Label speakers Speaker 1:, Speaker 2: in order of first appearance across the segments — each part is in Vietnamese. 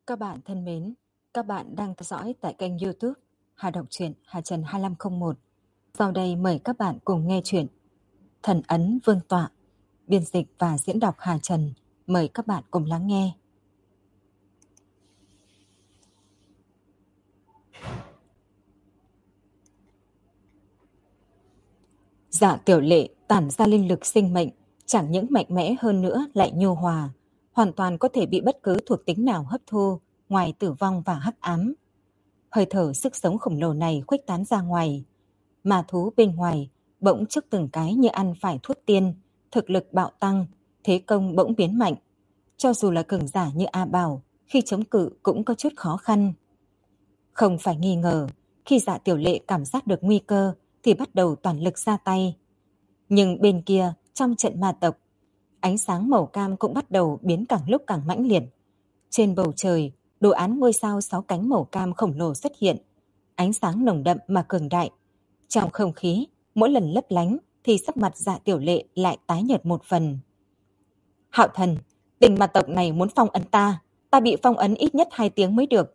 Speaker 1: Các bạn thân mến, các bạn đang theo dõi tại kênh YouTube Hà Đọc truyện Hà Trần 2501. Sau đây mời các bạn cùng nghe truyện Thần ấn Vương tọa, biên dịch và diễn đọc Hà Trần. Mời các bạn cùng lắng nghe. Dạ Tiểu Lệ tản ra linh lực sinh mệnh, chẳng những mạnh mẽ hơn nữa lại nhu hòa, hoàn toàn có thể bị bất cứ thuộc tính nào hấp thu ngoài tử vong và hắc ám. Hơi thở sức sống khổng lồ này khuếch tán ra ngoài, ma thú bên ngoài bỗng trước từng cái như ăn phải thuốc tiên, thực lực bạo tăng, thế công bỗng biến mạnh. Cho dù là cường giả như A Bảo, khi chống cự cũng có chút khó khăn. Không phải nghi ngờ, khi Dạ Tiểu Lệ cảm giác được nguy cơ thì bắt đầu toàn lực ra tay. Nhưng bên kia, trong trận ma tộc, ánh sáng màu cam cũng bắt đầu biến càng lúc càng mãnh liệt. Trên bầu trời, đồ án ngôi sao 6 cánh màu cam khổng lồ xuất hiện, ánh sáng nồng đậm mà cường đại. Trong không khí, mỗi lần lấp lánh thì sắc mặt Dạ Tiểu Lệ lại tái nhợt một phần. Hạo Thần, tình ma tộc này muốn phong ấn ta, ta bị phong ấn ít nhất 2 tiếng mới được.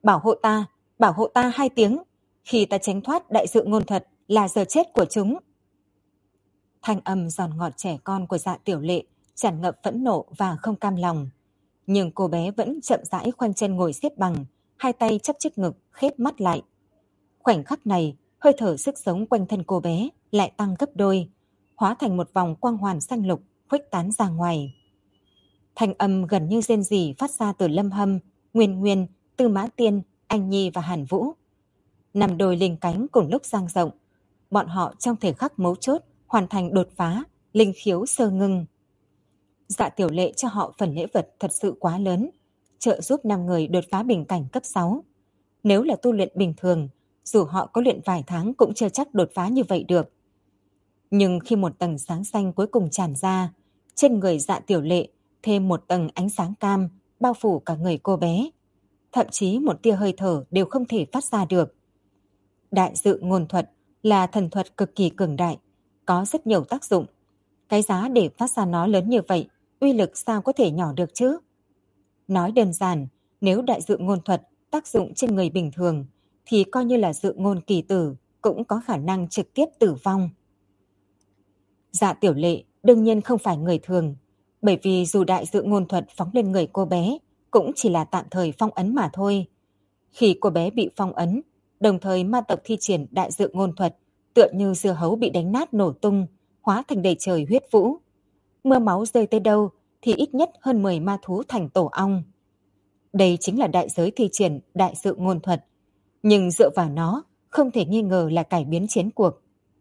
Speaker 1: Bảo hộ ta 2 tiếng. Khi ta tránh thoát đại dự ngôn thuật là giờ chết của chúng. Thanh âm giòn ngọt trẻ con của Dạ Tiểu Lệ tràn ngập phẫn nộ và không cam lòng. Nhưng cô bé vẫn chậm rãi khoanh chân ngồi xếp bằng, hai tay chắp trước ngực, khép mắt lại. Khoảnh khắc này, hơi thở sức sống quanh thân cô bé lại tăng gấp đôi, hóa thành một vòng quang hoàn xanh lục khuếch tán ra ngoài. Thanh âm gần như rên rỉ phát ra từ Lâm Hâm, Nguyên Nguyên, Tư Mã Tiên, Anh Nhi và Hàn Vũ. 5 đôi linh cánh cùng lúc dang rộng, bọn họ trong thời khắc mấu chốt hoàn thành đột phá, linh khiếu sơ ngưng. Dạ Tiểu Lệ cho họ phần lễ vật thật sự quá lớn, trợ giúp 5 người đột phá bình cảnh cấp 6. Nếu là tu luyện bình thường, dù họ có luyện vài tháng cũng chưa chắc đột phá như vậy được. Nhưng khi một tầng sáng xanh cuối cùng tràn ra, trên người Dạ Tiểu Lệ thêm một tầng ánh sáng cam bao phủ cả người cô bé. Thậm chí một tia hơi thở đều không thể phát ra được. Đại dự ngôn thuật là thần thuật cực kỳ cường đại, có rất nhiều tác dụng. Cái giá để phát ra nó lớn như vậy, uy lực sao có thể nhỏ được chứ? Nói đơn giản, nếu đại dự ngôn thuật tác dụng trên người bình thường, thì coi như là dự ngôn kỳ tử cũng có khả năng trực tiếp tử vong. Dạ Tiểu Lệ đương nhiên không phải người thường, bởi vì dù đại dự ngôn thuật phóng lên người cô bé, cũng chỉ là tạm thời phong ấn mà thôi. Khi cô bé bị phong ấn, đồng thời ma tộc thi triển đại dự ngôn thuật, tựa như dưa hấu bị đánh nát nổ tung, hóa thành đầy trời huyết vũ. Mưa máu rơi tới đâu thì ít nhất hơn 10 ma thú thành tổ ong. Đây chính là đại giới thi triển đại dự ngôn thuật, nhưng dựa vào nó không thể nghi ngờ là cải biến chiến cuộc.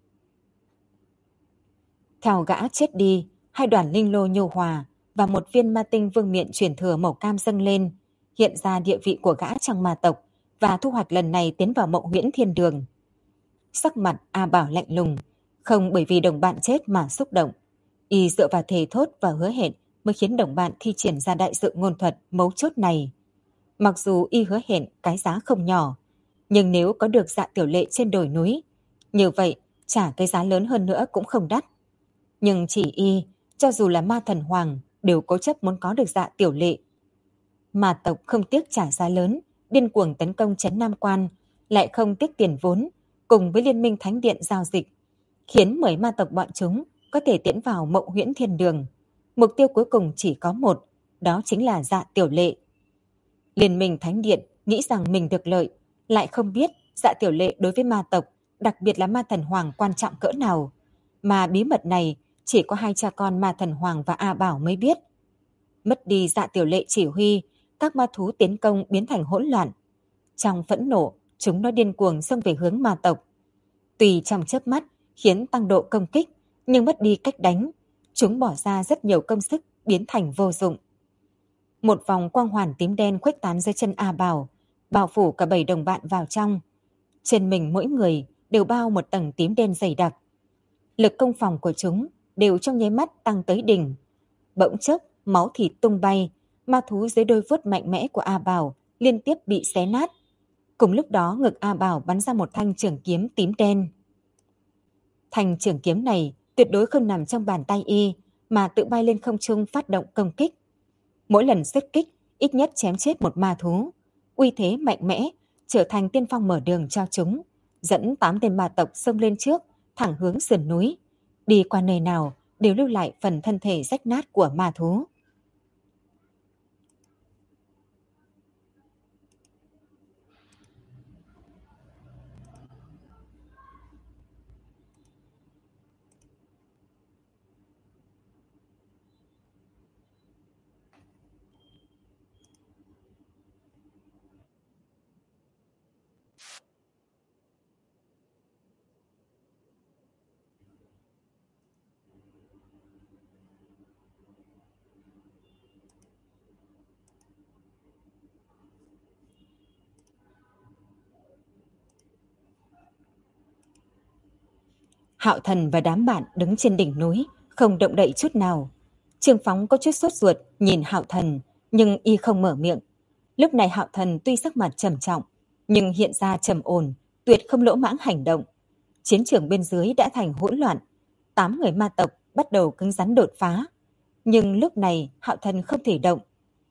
Speaker 1: Theo gã chết đi, 2 đoàn linh lô nhô hòa và một viên ma tinh vương miện truyền thừa màu cam dâng lên, hiện ra địa vị của gã trong ma tộc và thu hoạch lần này tiến vào Mộng Huyễn Thiên Đường. Sắc mặt A Bảo lạnh lùng, không bởi vì đồng bạn chết mà xúc động. Y dựa vào thề thốt và hứa hẹn mới khiến đồng bạn thi triển ra đại dự ngôn thuật mấu chốt này. Mặc dù Y hứa hẹn cái giá không nhỏ, nhưng nếu có được Dạ Tiểu Lệ trên đồi núi, như vậy trả cái giá lớn hơn nữa cũng không đắt. Nhưng chỉ Y, cho dù là ma thần hoàng, đều cố chấp muốn có được Dạ Tiểu Lệ. Ma tộc không tiếc trả giá lớn, điên cuồng tấn công trấn Nam Quan, lại không tiếc tiền vốn, cùng với Liên minh Thánh Điện giao dịch, khiến 10 ma tộc bọn chúng có thể tiến vào Mộng Huyễn Thiên Đường. Mục tiêu cuối cùng chỉ có một, đó chính là Dạ Tiểu Lệ. Liên minh Thánh Điện nghĩ rằng mình được lợi, lại không biết Dạ Tiểu Lệ đối với ma tộc, đặc biệt là ma thần hoàng quan trọng cỡ nào, mà bí mật này chỉ có 2 cha con ma thần hoàng và A Bảo mới biết. Mất đi Dạ Tiểu Lệ chỉ huy, các ma thú tiến công biến thành hỗn loạn. Trong phẫn nộ, chúng nó điên cuồng xông về hướng ma tộc. Tùy trong chớp mắt khiến tăng độ công kích, nhưng mất đi cách đánh, chúng bỏ ra rất nhiều công sức biến thành vô dụng. Một vòng quang hoàn tím đen khuếch tán dưới chân A Bảo, bao phủ cả 7 đồng bạn vào trong. Trên mình mỗi người đều bao một tầng tím đen dày đặc. Lực công phòng của chúng đều trong nháy mắt tăng tới đỉnh. Bỗng chốc, máu thịt tung bay, ma thú dưới đôi vuốt mạnh mẽ của A Bảo liên tiếp bị xé nát. Cùng lúc đó ngực A Bảo bắn ra một thanh trường kiếm tím đen. Thanh trường kiếm này tuyệt đối không nằm trong bàn tay Y, mà tự bay lên không trung phát động công kích. Mỗi lần xuất kích ít nhất chém chết một ma thú. Uy thế mạnh mẽ, trở thành tiên phong mở đường cho chúng, dẫn 8 tên ma tộc xông lên trước, thẳng hướng sườn núi. Đi qua nơi nào đều lưu lại phần thân thể rách nát của ma thú. Hạo Thần và đám bạn đứng trên đỉnh núi, không động đậy chút nào. Trương Phóng có chút sốt ruột nhìn Hạo Thần, nhưng y không mở miệng. Lúc này Hạo Thần tuy sắc mặt trầm trọng, nhưng hiện ra trầm ổn, tuyệt không lỗ mãng hành động. Chiến trường bên dưới đã thành hỗn loạn, 8 người ma tộc bắt đầu cứng rắn đột phá. Nhưng lúc này Hạo Thần không thể động.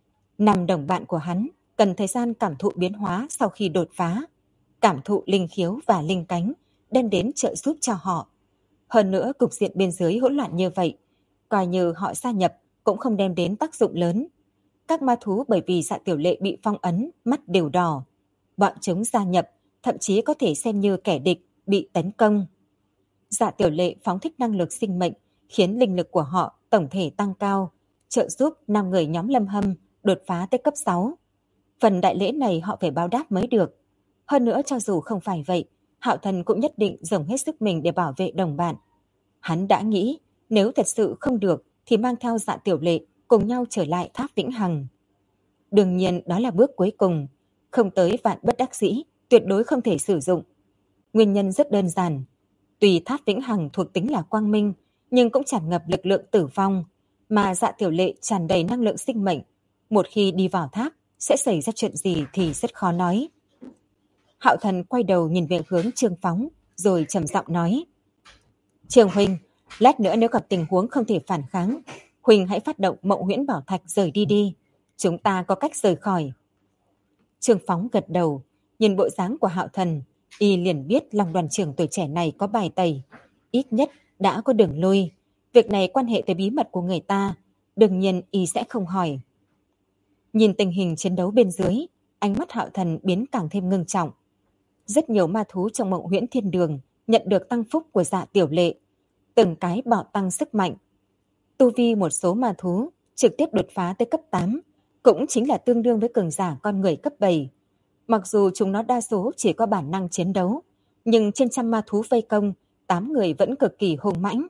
Speaker 1: 5 đồng bạn của hắn cần thời gian cảm thụ biến hóa sau khi đột phá, cảm thụ linh khiếu và linh cánh, đem đến trợ giúp cho họ. Hơn nữa cục diện bên dưới hỗn loạn như vậy, coi như họ gia nhập cũng không đem đến tác dụng lớn. Các ma thú bởi vì Dạ Tiểu Lệ bị phong ấn, mắt đều đỏ. Bọn chúng gia nhập, thậm chí có thể xem như kẻ địch bị tấn công. Dạ Tiểu Lệ phóng thích năng lực sinh mệnh, khiến linh lực của họ tổng thể tăng cao, trợ giúp 5 người nhóm Lâm Hâm đột phá tới cấp 6. Phần đại lễ này họ phải báo đáp mới được. Hơn nữa cho dù không phải vậy, Hạo Thần cũng nhất định dồn hết sức mình để bảo vệ đồng bạn. Hắn đã nghĩ, nếu thật sự không được thì mang theo Dạ Tiểu Lệ cùng nhau trở lại tháp Vĩnh Hằng. Đương nhiên đó là bước cuối cùng, không tới vạn bất đắc dĩ, tuyệt đối không thể sử dụng. Nguyên nhân rất đơn giản, tuy tháp Vĩnh Hằng thuộc tính là quang minh, nhưng cũng tràn ngập lực lượng tử vong, mà Dạ Tiểu Lệ tràn đầy năng lượng sinh mệnh. Một khi đi vào tháp, sẽ xảy ra chuyện gì thì rất khó nói. Hạo Thần quay đầu nhìn về hướng Trương Phóng, rồi trầm giọng nói: Trương huynh, lát nữa nếu gặp tình huống không thể phản kháng, huynh hãy phát động Mộng Huyễn Bảo Thạch rời đi đi. Chúng ta có cách rời khỏi. Trương Phóng gật đầu, nhìn bộ dáng của Hạo Thần, y liền biết Long đoàn trưởng tuổi trẻ này có bài tẩy, ít nhất đã có đường lui. Việc này quan hệ tới bí mật của người ta, đương nhiên y sẽ không hỏi. Nhìn tình hình chiến đấu bên dưới, ánh mắt Hạo Thần biến càng thêm ngưng trọng. Rất nhiều ma thú trong Mộng Huyễn Thiên Đường nhận được tăng phúc của Dạ Tiểu Lệ, từng cái bạo tăng sức mạnh. Tu vi một số ma thú trực tiếp đột phá tới cấp 8, cũng chính là tương đương với cường giả con người cấp 7. Mặc dù chúng nó đa số chỉ có bản năng chiến đấu, nhưng trên trăm ma thú vây công, 8 người vẫn cực kỳ hung mãnh.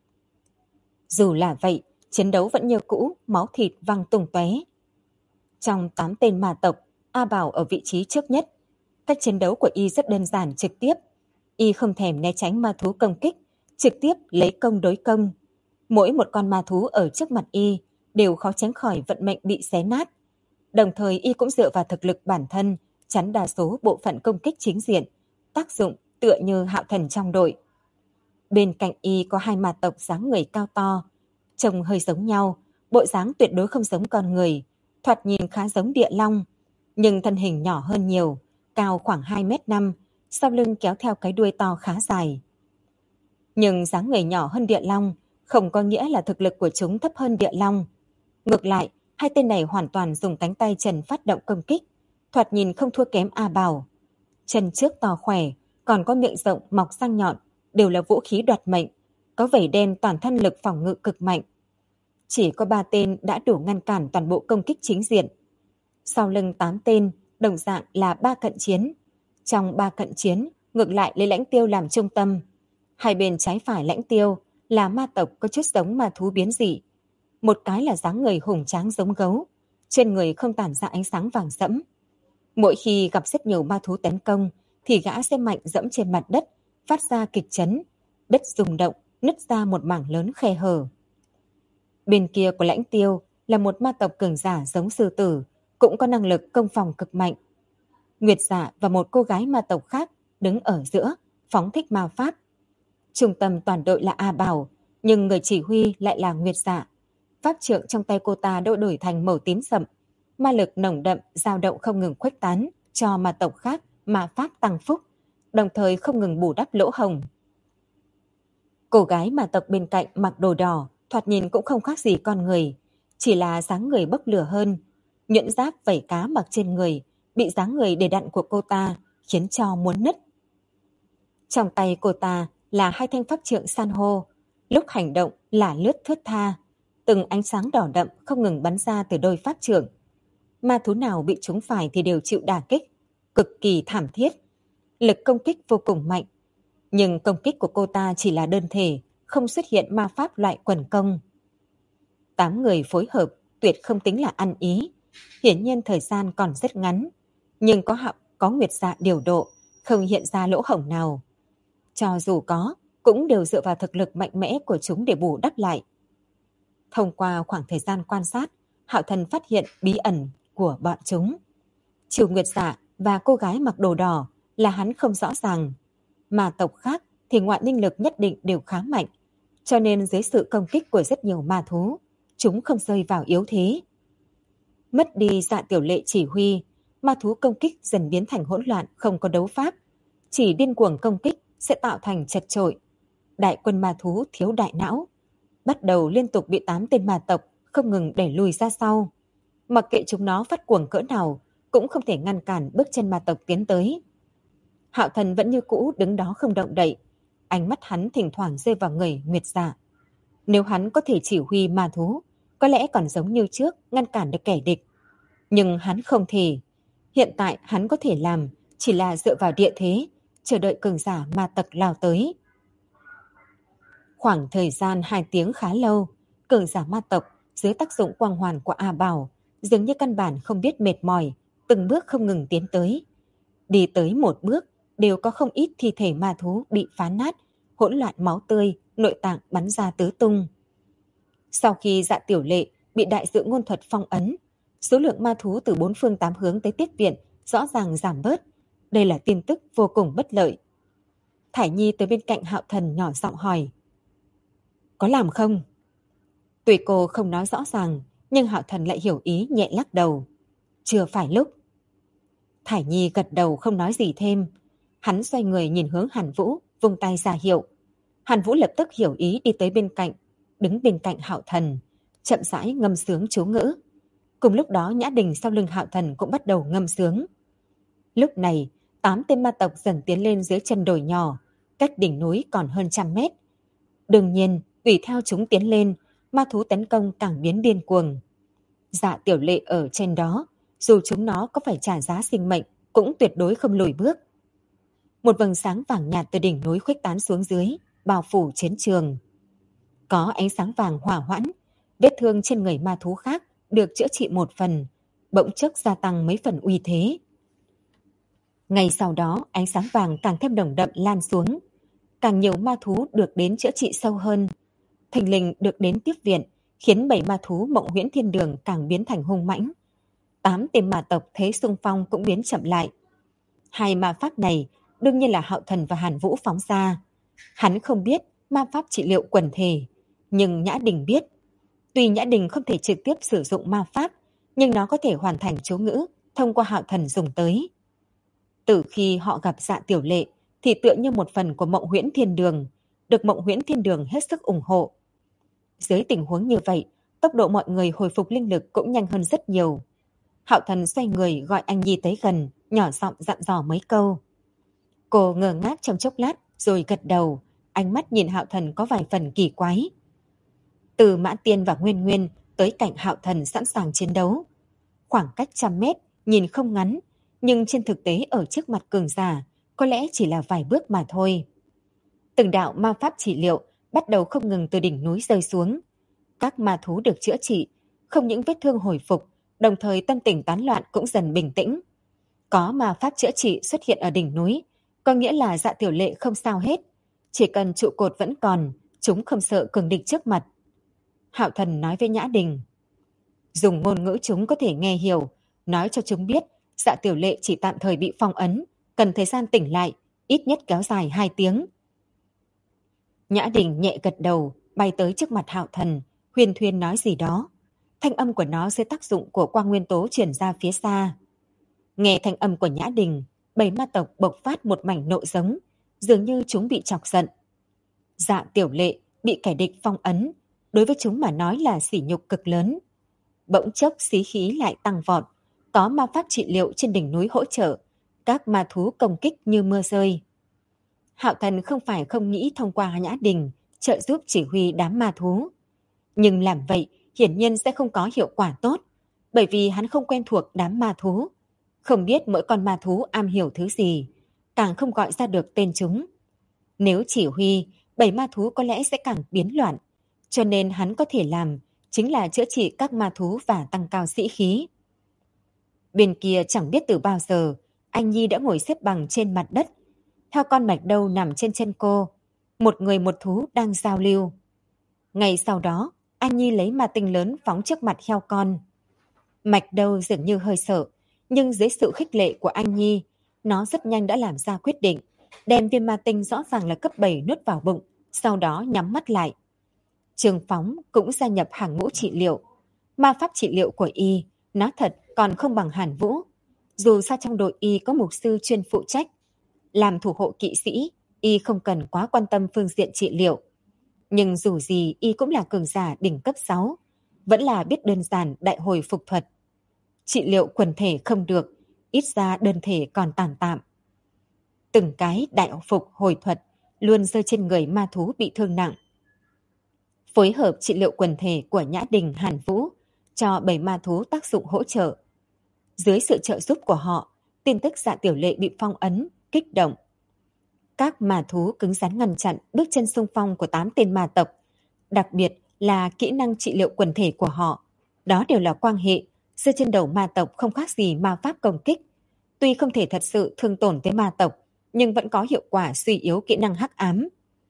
Speaker 1: Dù là vậy, chiến đấu vẫn như cũ, máu thịt văng tung tóe. Trong 8 tên ma tộc, A Bảo ở vị trí trước nhất. Cách chiến đấu của y rất đơn giản trực tiếp. Y không thèm né tránh ma thú công kích, trực tiếp lấy công đối công. Mỗi một con ma thú ở trước mặt y đều khó tránh khỏi vận mệnh bị xé nát. Đồng thời y cũng dựa vào thực lực bản thân, chắn đa số bộ phận công kích chính diện, tác dụng tựa như Hạo Thần trong đội. Bên cạnh y có 2 ma tộc dáng người cao to, trông hơi giống nhau, bộ dáng tuyệt đối không giống con người, thoạt nhìn khá giống địa long, nhưng thân hình nhỏ hơn nhiều, cao khoảng 2m5, sau lưng kéo theo cái đuôi to khá dài. Nhưng dáng người nhỏ hơn địa long không có nghĩa là thực lực của chúng thấp hơn địa long. Ngược lại, 2 tên này hoàn toàn dùng cánh tay trần phát động công kích, thoạt nhìn không thua kém A Bảo. Chân trước to khỏe, còn có miệng rộng mọc răng nhọn, đều là vũ khí đoạt mệnh, có vảy đen toàn thân lực phòng ngự cực mạnh. Chỉ có 3 tên đã đủ ngăn cản toàn bộ công kích chính diện. Sau lưng 8 tên, đồng dạng là 3 cận chiến. Trong 3 cận chiến, ngược lại lấy Lãnh Tiêu làm trung tâm. Hai bên trái phải Lãnh Tiêu là ma tộc có chút giống ma thú biến dị. Một cái là dáng người hùng tráng giống gấu, trên người không tản ra ánh sáng vàng sẫm. Mỗi khi gặp rất nhiều ma thú tấn công, thì gã sẽ mạnh dẫm trên mặt đất, phát ra kịch chấn, đất rung động, nứt ra một mảng lớn khe hở. Bên kia của Lãnh Tiêu là một ma tộc cường giả giống sư tử, cũng có năng lực công phòng cực mạnh. Nguyệt Dạ và một cô gái ma tộc khác đứng ở giữa, phóng thích ma pháp. Trung tâm toàn đội là A Bảo, nhưng người chỉ huy lại là Nguyệt Dạ. Pháp trượng trong tay cô ta đã đổi thành màu tím sậm, Ma lực nồng đậm dao động không ngừng khuếch tán cho ma tộc khác ma pháp tăng phúc, đồng thời không ngừng bù đắp lỗ hổng. Cô gái ma tộc bên cạnh mặc đồ đỏ, thoạt nhìn cũng không khác gì con người, chỉ là dáng người bốc lửa hơn. Nhuyễn giáp vảy cá mặc trên người, bị dáng người đầy đặn của cô ta khiến cho muốn nứt. Trong tay cô ta là hai thanh pháp trượng san hô, lúc hành động là lướt thướt tha, từng ánh sáng đỏ đậm không ngừng bắn ra từ đôi pháp trượng. Ma thú nào bị trúng phải thì đều chịu đả kích, cực kỳ thảm thiết. Lực công kích vô cùng mạnh, nhưng công kích của cô ta chỉ là đơn thể, không xuất hiện ma pháp loại quần công. 8 người phối hợp tuyệt không tính là ăn ý. Hiển nhiên thời gian còn rất ngắn, nhưng có nguyệt dạ điều độ, không hiện ra lỗ hổng nào. Cho dù có, cũng đều dựa vào thực lực mạnh mẽ của chúng để bù đắp lại. Thông qua khoảng thời gian quan sát, Hạo Thần phát hiện bí ẩn của bọn chúng. Trừ nguyệt dạ và cô gái mặc đồ đỏ là hắn không rõ ràng, mà tộc khác thì ngoại linh lực nhất định đều khá mạnh, cho nên dưới sự công kích của rất nhiều ma thú, chúng không rơi vào yếu thế. Mất đi Dạ Tiểu Lệ chỉ huy, ma thú công kích dần biến thành hỗn loạn, không có đấu pháp, chỉ điên cuồng công kích sẽ tạo thành chật chội. Đại quân ma thú thiếu đại não, bắt đầu liên tục bị 8 tên ma tộc không ngừng đẩy lùi ra sau. Mặc kệ chúng nó phát cuồng cỡ nào, cũng không thể ngăn cản bước chân ma tộc tiến tới. Hạo Thần vẫn như cũ đứng đó không động đậy, ánh mắt hắn thỉnh thoảng rơi vào người Nguyệt Dạ. Nếu hắn có thể chỉ huy ma thú, có lẽ còn giống như trước ngăn cản được kẻ địch. Nhưng hắn không thể. Hiện tại hắn có thể làm chỉ là dựa vào địa thế, chờ đợi cường giả ma tộc lao tới. Khoảng thời gian 2 tiếng khá lâu, cường giả ma tộc dưới tác dụng quang hoàn của A Bảo dường như căn bản không biết mệt mỏi, từng bước không ngừng tiến tới. Đi tới một bước, đều có không ít thi thể ma thú bị phá nát, hỗn loạn máu tươi, nội tạng bắn ra tứ tung. Sau khi Dạ Tiểu Lệ bị đại dự ngôn thuật phong ấn, số lượng ma thú từ 4 phương 8 hướng tới tiếp viện rõ ràng giảm bớt. Đây là tin tức vô cùng bất lợi. Thải Nhi tới bên cạnh Hạo Thần nhỏ giọng hỏi: có làm không? Tuy cô không nói rõ ràng, nhưng Hạo Thần lại hiểu ý, nhẹ lắc đầu. Chưa phải lúc. Thải Nhi gật đầu không nói gì thêm. Hắn xoay người nhìn hướng Hàn Vũ, vung tay ra hiệu. Hàn Vũ lập tức hiểu ý đi tới bên cạnh, đứng bên cạnh Hạo Thần, chậm rãi ngâm sướng chú ngữ. Cùng lúc đó Nhã Đình sau lưng Hạo Thần cũng bắt đầu ngâm sướng. Lúc này, 8 tên ma tộc dần tiến lên dưới chân đồi nhỏ, cách đỉnh núi còn hơn 100 mét. Đương nhiên, tùy theo chúng tiến lên, ma thú tấn công càng biến điên cuồng. Dạ Tiểu Lệ ở trên đó, dù chúng nó có phải trả giá sinh mệnh, cũng tuyệt đối không lùi bước. Một vầng sáng vàng nhạt từ đỉnh núi khuếch tán xuống dưới, bao phủ chiến trường. Có ánh sáng vàng hỏa hoãn, vết thương trên người ma thú khác được chữa trị một phần, bỗng chốc gia tăng mấy phần uy thế. Ngay sau đó, ánh sáng vàng càng thêm nồng đậm lan xuống, càng nhiều ma thú được đến chữa trị sâu hơn. Thình lình được đến tiếp viện, khiến 7 ma thú Mộng Huyễn Thiên Đường càng biến thành hung mãnh. 8 tên ma tộc thế xung phong cũng biến chậm lại. 2 ma pháp này đương nhiên là Hạo Thần và Hàn Vũ phóng ra. Hắn không biết ma pháp trị liệu quần thể, nhưng Nhã Đình biết. Tuy Nhã Đình không thể trực tiếp sử dụng ma pháp, nhưng nó có thể hoàn thành chú ngữ thông qua Hạo Thần dùng tới. Từ khi họ gặp Dạ Tiểu Lệ thì tựa như một phần của Mộng Huyễn Thiên Đường, được Mộng Huyễn Thiên Đường hết sức ủng hộ. Dưới tình huống như vậy, tốc độ mọi người hồi phục linh lực cũng nhanh hơn rất nhiều. Hạo Thần xoay người gọi anh Nhi tới gần, nhỏ giọng dặn dò mấy câu. Cô ngơ ngác trong chốc lát rồi gật đầu, ánh mắt nhìn Hạo Thần có vài phần kỳ quái. Từ Mã Tiên và Nguyên Nguyên tới cạnh Hạo Thần sẵn sàng chiến đấu. Khoảng cách 100 mét, nhìn không ngắn, nhưng trên thực tế ở trước mặt cường giả, có lẽ chỉ là vài bước mà thôi. Từng đạo ma pháp trị liệu bắt đầu không ngừng từ đỉnh núi rơi xuống. Các ma thú được chữa trị, không những vết thương hồi phục, đồng thời tâm tình tán loạn cũng dần bình tĩnh. Có ma pháp chữa trị xuất hiện ở đỉnh núi, có nghĩa là Dạ Tiểu Lệ không sao hết. Chỉ cần trụ cột vẫn còn, chúng không sợ cường địch trước mặt. Hạo Thần nói với Nhã Đình. Dùng ngôn ngữ chúng có thể nghe hiểu, nói cho chúng biết Dạ Tiểu Lệ chỉ tạm thời bị phong ấn, cần thời gian tỉnh lại, ít nhất kéo dài 2 tiếng. Nhã Đình nhẹ gật đầu, bay tới trước mặt Hạo Thần, huyền thuyên nói gì đó. thanh âm của nó dưới tác dụng của quang nguyên tố truyền ra phía xa. Nghe thanh âm của Nhã Đình, 7 ma tộc bộc phát một mảnh nộ giống, dường như chúng bị chọc giận. Dạ Tiểu Lệ bị kẻ địch phong ấn, đối với chúng mà nói là sỉ nhục cực lớn. Bỗng chốc xí khí lại tăng vọt, có ma pháp trị liệu trên đỉnh núi hỗ trợ, các ma thú công kích như mưa rơi. Hạo Thần không phải không nghĩ thông qua Nhã Đình trợ giúp chỉ huy đám ma thú, nhưng làm vậy hiển nhiên sẽ không có hiệu quả tốt, bởi vì hắn không quen thuộc đám ma thú, không biết mỗi con ma thú am hiểu thứ gì, càng không gọi ra được tên chúng. Nếu chỉ huy, 7 ma thú có lẽ sẽ càng biến loạn, cho nên hắn có thể làm chính là chữa trị các ma thú và tăng cao sĩ khí. Bên kia chẳng biết từ bao giờ, anh Nhi đã ngồi xếp bằng trên mặt đất, theo con mạch đâu nằm trên chân cô, một người một thú đang giao lưu. Ngay sau đó, anh Nhi lấy ma tinh lớn phóng trước mặt heo con. Mạch đâu dường như hơi sợ, nhưng dưới sự khích lệ của anh Nhi, nó rất nhanh đã làm ra quyết định, đem viên ma tinh rõ ràng là cấp 7 nuốt vào bụng, sau đó nhắm mắt lại. Trường Phóng cũng gia nhập hàng ngũ trị liệu. Ma pháp trị liệu của y, nói thật còn không bằng Hàn Vũ. Dù sao trong đội y có mục sư chuyên phụ trách, làm thủ hộ kỵ sĩ, y không cần quá quan tâm phương diện trị liệu. Nhưng dù gì y cũng là cường giả đỉnh cấp 6, vẫn là biết đơn giản đại hồi phục thuật. Trị liệu quần thể không được, ít ra đơn thể còn tàn tạm. Từng cái đại phục hồi thuật luôn rơi trên người ma thú bị thương nặng. Phối hợp trị liệu quần thể của Nhã Đình, Hàn Vũ cho 7 ma thú tác dụng hỗ trợ. Dưới sự trợ giúp của họ, tin tức Dạ Tiểu Lệ bị phong ấn, kích động. Các ma thú cứng rắn ngăn chặn bước chân xung phong của 8 tên ma tộc, đặc biệt là kỹ năng trị liệu quần thể của họ. Đó đều là quang hệ, rơi trên đầu ma tộc không khác gì ma pháp công kích. Tuy không thể thật sự thương tổn tới ma tộc, nhưng vẫn có hiệu quả suy yếu kỹ năng hắc ám.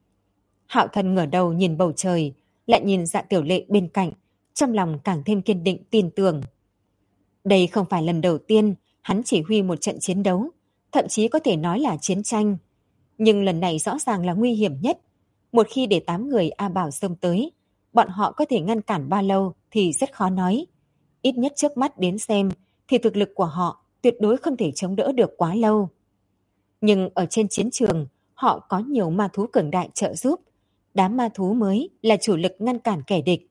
Speaker 1: Hạo Thần ngửa đầu nhìn bầu trời, lại nhìn Dạ Tiểu Lệ bên cạnh, trong lòng càng thêm kiên định tin tưởng. Đây không phải lần đầu tiên hắn chỉ huy một trận chiến đấu, thậm chí có thể nói là chiến tranh. Nhưng lần này rõ ràng là nguy hiểm nhất. Một khi để 8 người A Bảo xông tới, bọn họ có thể ngăn cản bao lâu thì rất khó nói. Ít nhất trước mắt đến xem thì thực lực của họ tuyệt đối không thể chống đỡ được quá lâu. Nhưng ở trên chiến trường, họ có nhiều ma thú cường đại trợ giúp. Đám ma thú mới là chủ lực ngăn cản kẻ địch.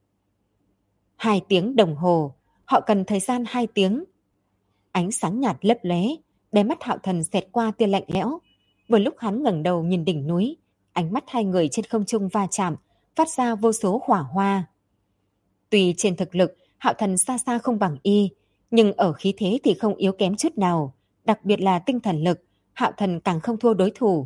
Speaker 1: 2 tiếng đồng hồ, họ cần thời gian 2 tiếng. Ánh sáng nhạt lấp lóe, đáy mắt Hạo Thần xẹt qua tia lạnh lẽo. Vừa lúc hắn ngẩng đầu nhìn đỉnh núi, ánh mắt hai người trên không trung va chạm, phát ra vô số hỏa hoa. Tuy trên thực lực, Hạo Thần xa xa không bằng y, nhưng ở khí thế thì không yếu kém chút nào, đặc biệt là tinh thần lực, Hạo Thần càng không thua đối thủ.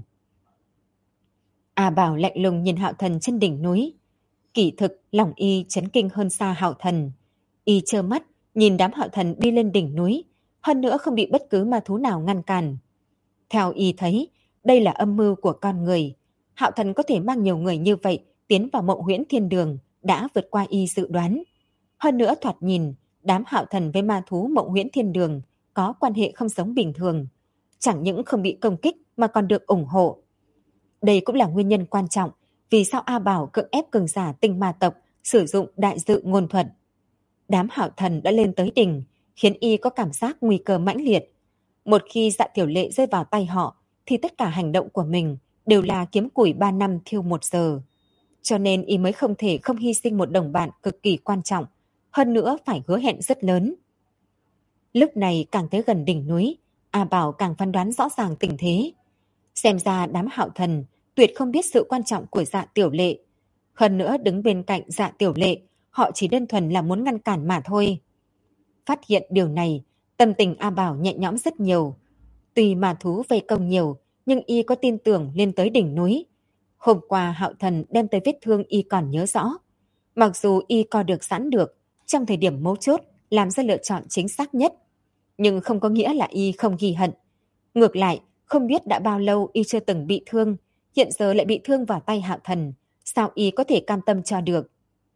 Speaker 1: A Bảo lạnh lùng nhìn Hạo Thần trên đỉnh núi. Kỳ thực, lòng y chấn kinh hơn xa Hạo Thần. Y trơ mắt, nhìn đám Hạo Thần đi lên đỉnh núi, hơn nữa không bị bất cứ ma thú nào ngăn cản. Theo y thấy, đây là âm mưu của con người. Hạo Thần có thể mang nhiều người như vậy tiến vào Mộng Huyễn Thiên Đường đã vượt qua y dự đoán. Hơn nữa thoạt nhìn, đám Hạo Thần với ma thú Mộng Huyễn Thiên Đường có quan hệ không giống bình thường. Chẳng những không bị công kích mà còn được ủng hộ. Đây cũng là nguyên nhân quan trọng vì sao A Bảo cưỡng ép cường giả tinh ma tộc sử dụng đại dự ngôn thuật. Đám Hạo Thần đã lên tới đỉnh, khiến y có cảm giác nguy cơ mãnh liệt. Một khi Dạ Tiểu Lệ rơi vào tay họ, thì tất cả hành động của mình đều là kiếm củi 3 năm thiêu 1 giờ. Cho nên y mới không thể không hy sinh một đồng bạn cực kỳ quan trọng, hơn nữa phải hứa hẹn rất lớn. Lúc này càng tới gần đỉnh núi, A Bảo càng phán đoán rõ ràng tình thế. Xem ra đám Hạo Thần tuyệt không biết sự quan trọng của Dạ Tiểu Lệ. Hơn nữa đứng bên cạnh Dạ Tiểu Lệ, họ chỉ đơn thuần là muốn ngăn cản mà thôi. Phát hiện điều này, tâm tình A Bảo nhẹ nhõm rất nhiều. Tuy mà thú vây công nhiều, nhưng y có tin tưởng lên tới đỉnh núi. Hôm qua Hạo Thần đem tới vết thương y còn nhớ rõ. Mặc dù y co được sẵn được, trong thời điểm mấu chốt làm ra lựa chọn chính xác nhất. Nhưng không có nghĩa là y không ghi hận. Ngược lại, không biết đã bao lâu y chưa từng bị thương, hiện giờ lại bị thương vào tay Hạo Thần. Sao y có thể cam tâm cho được?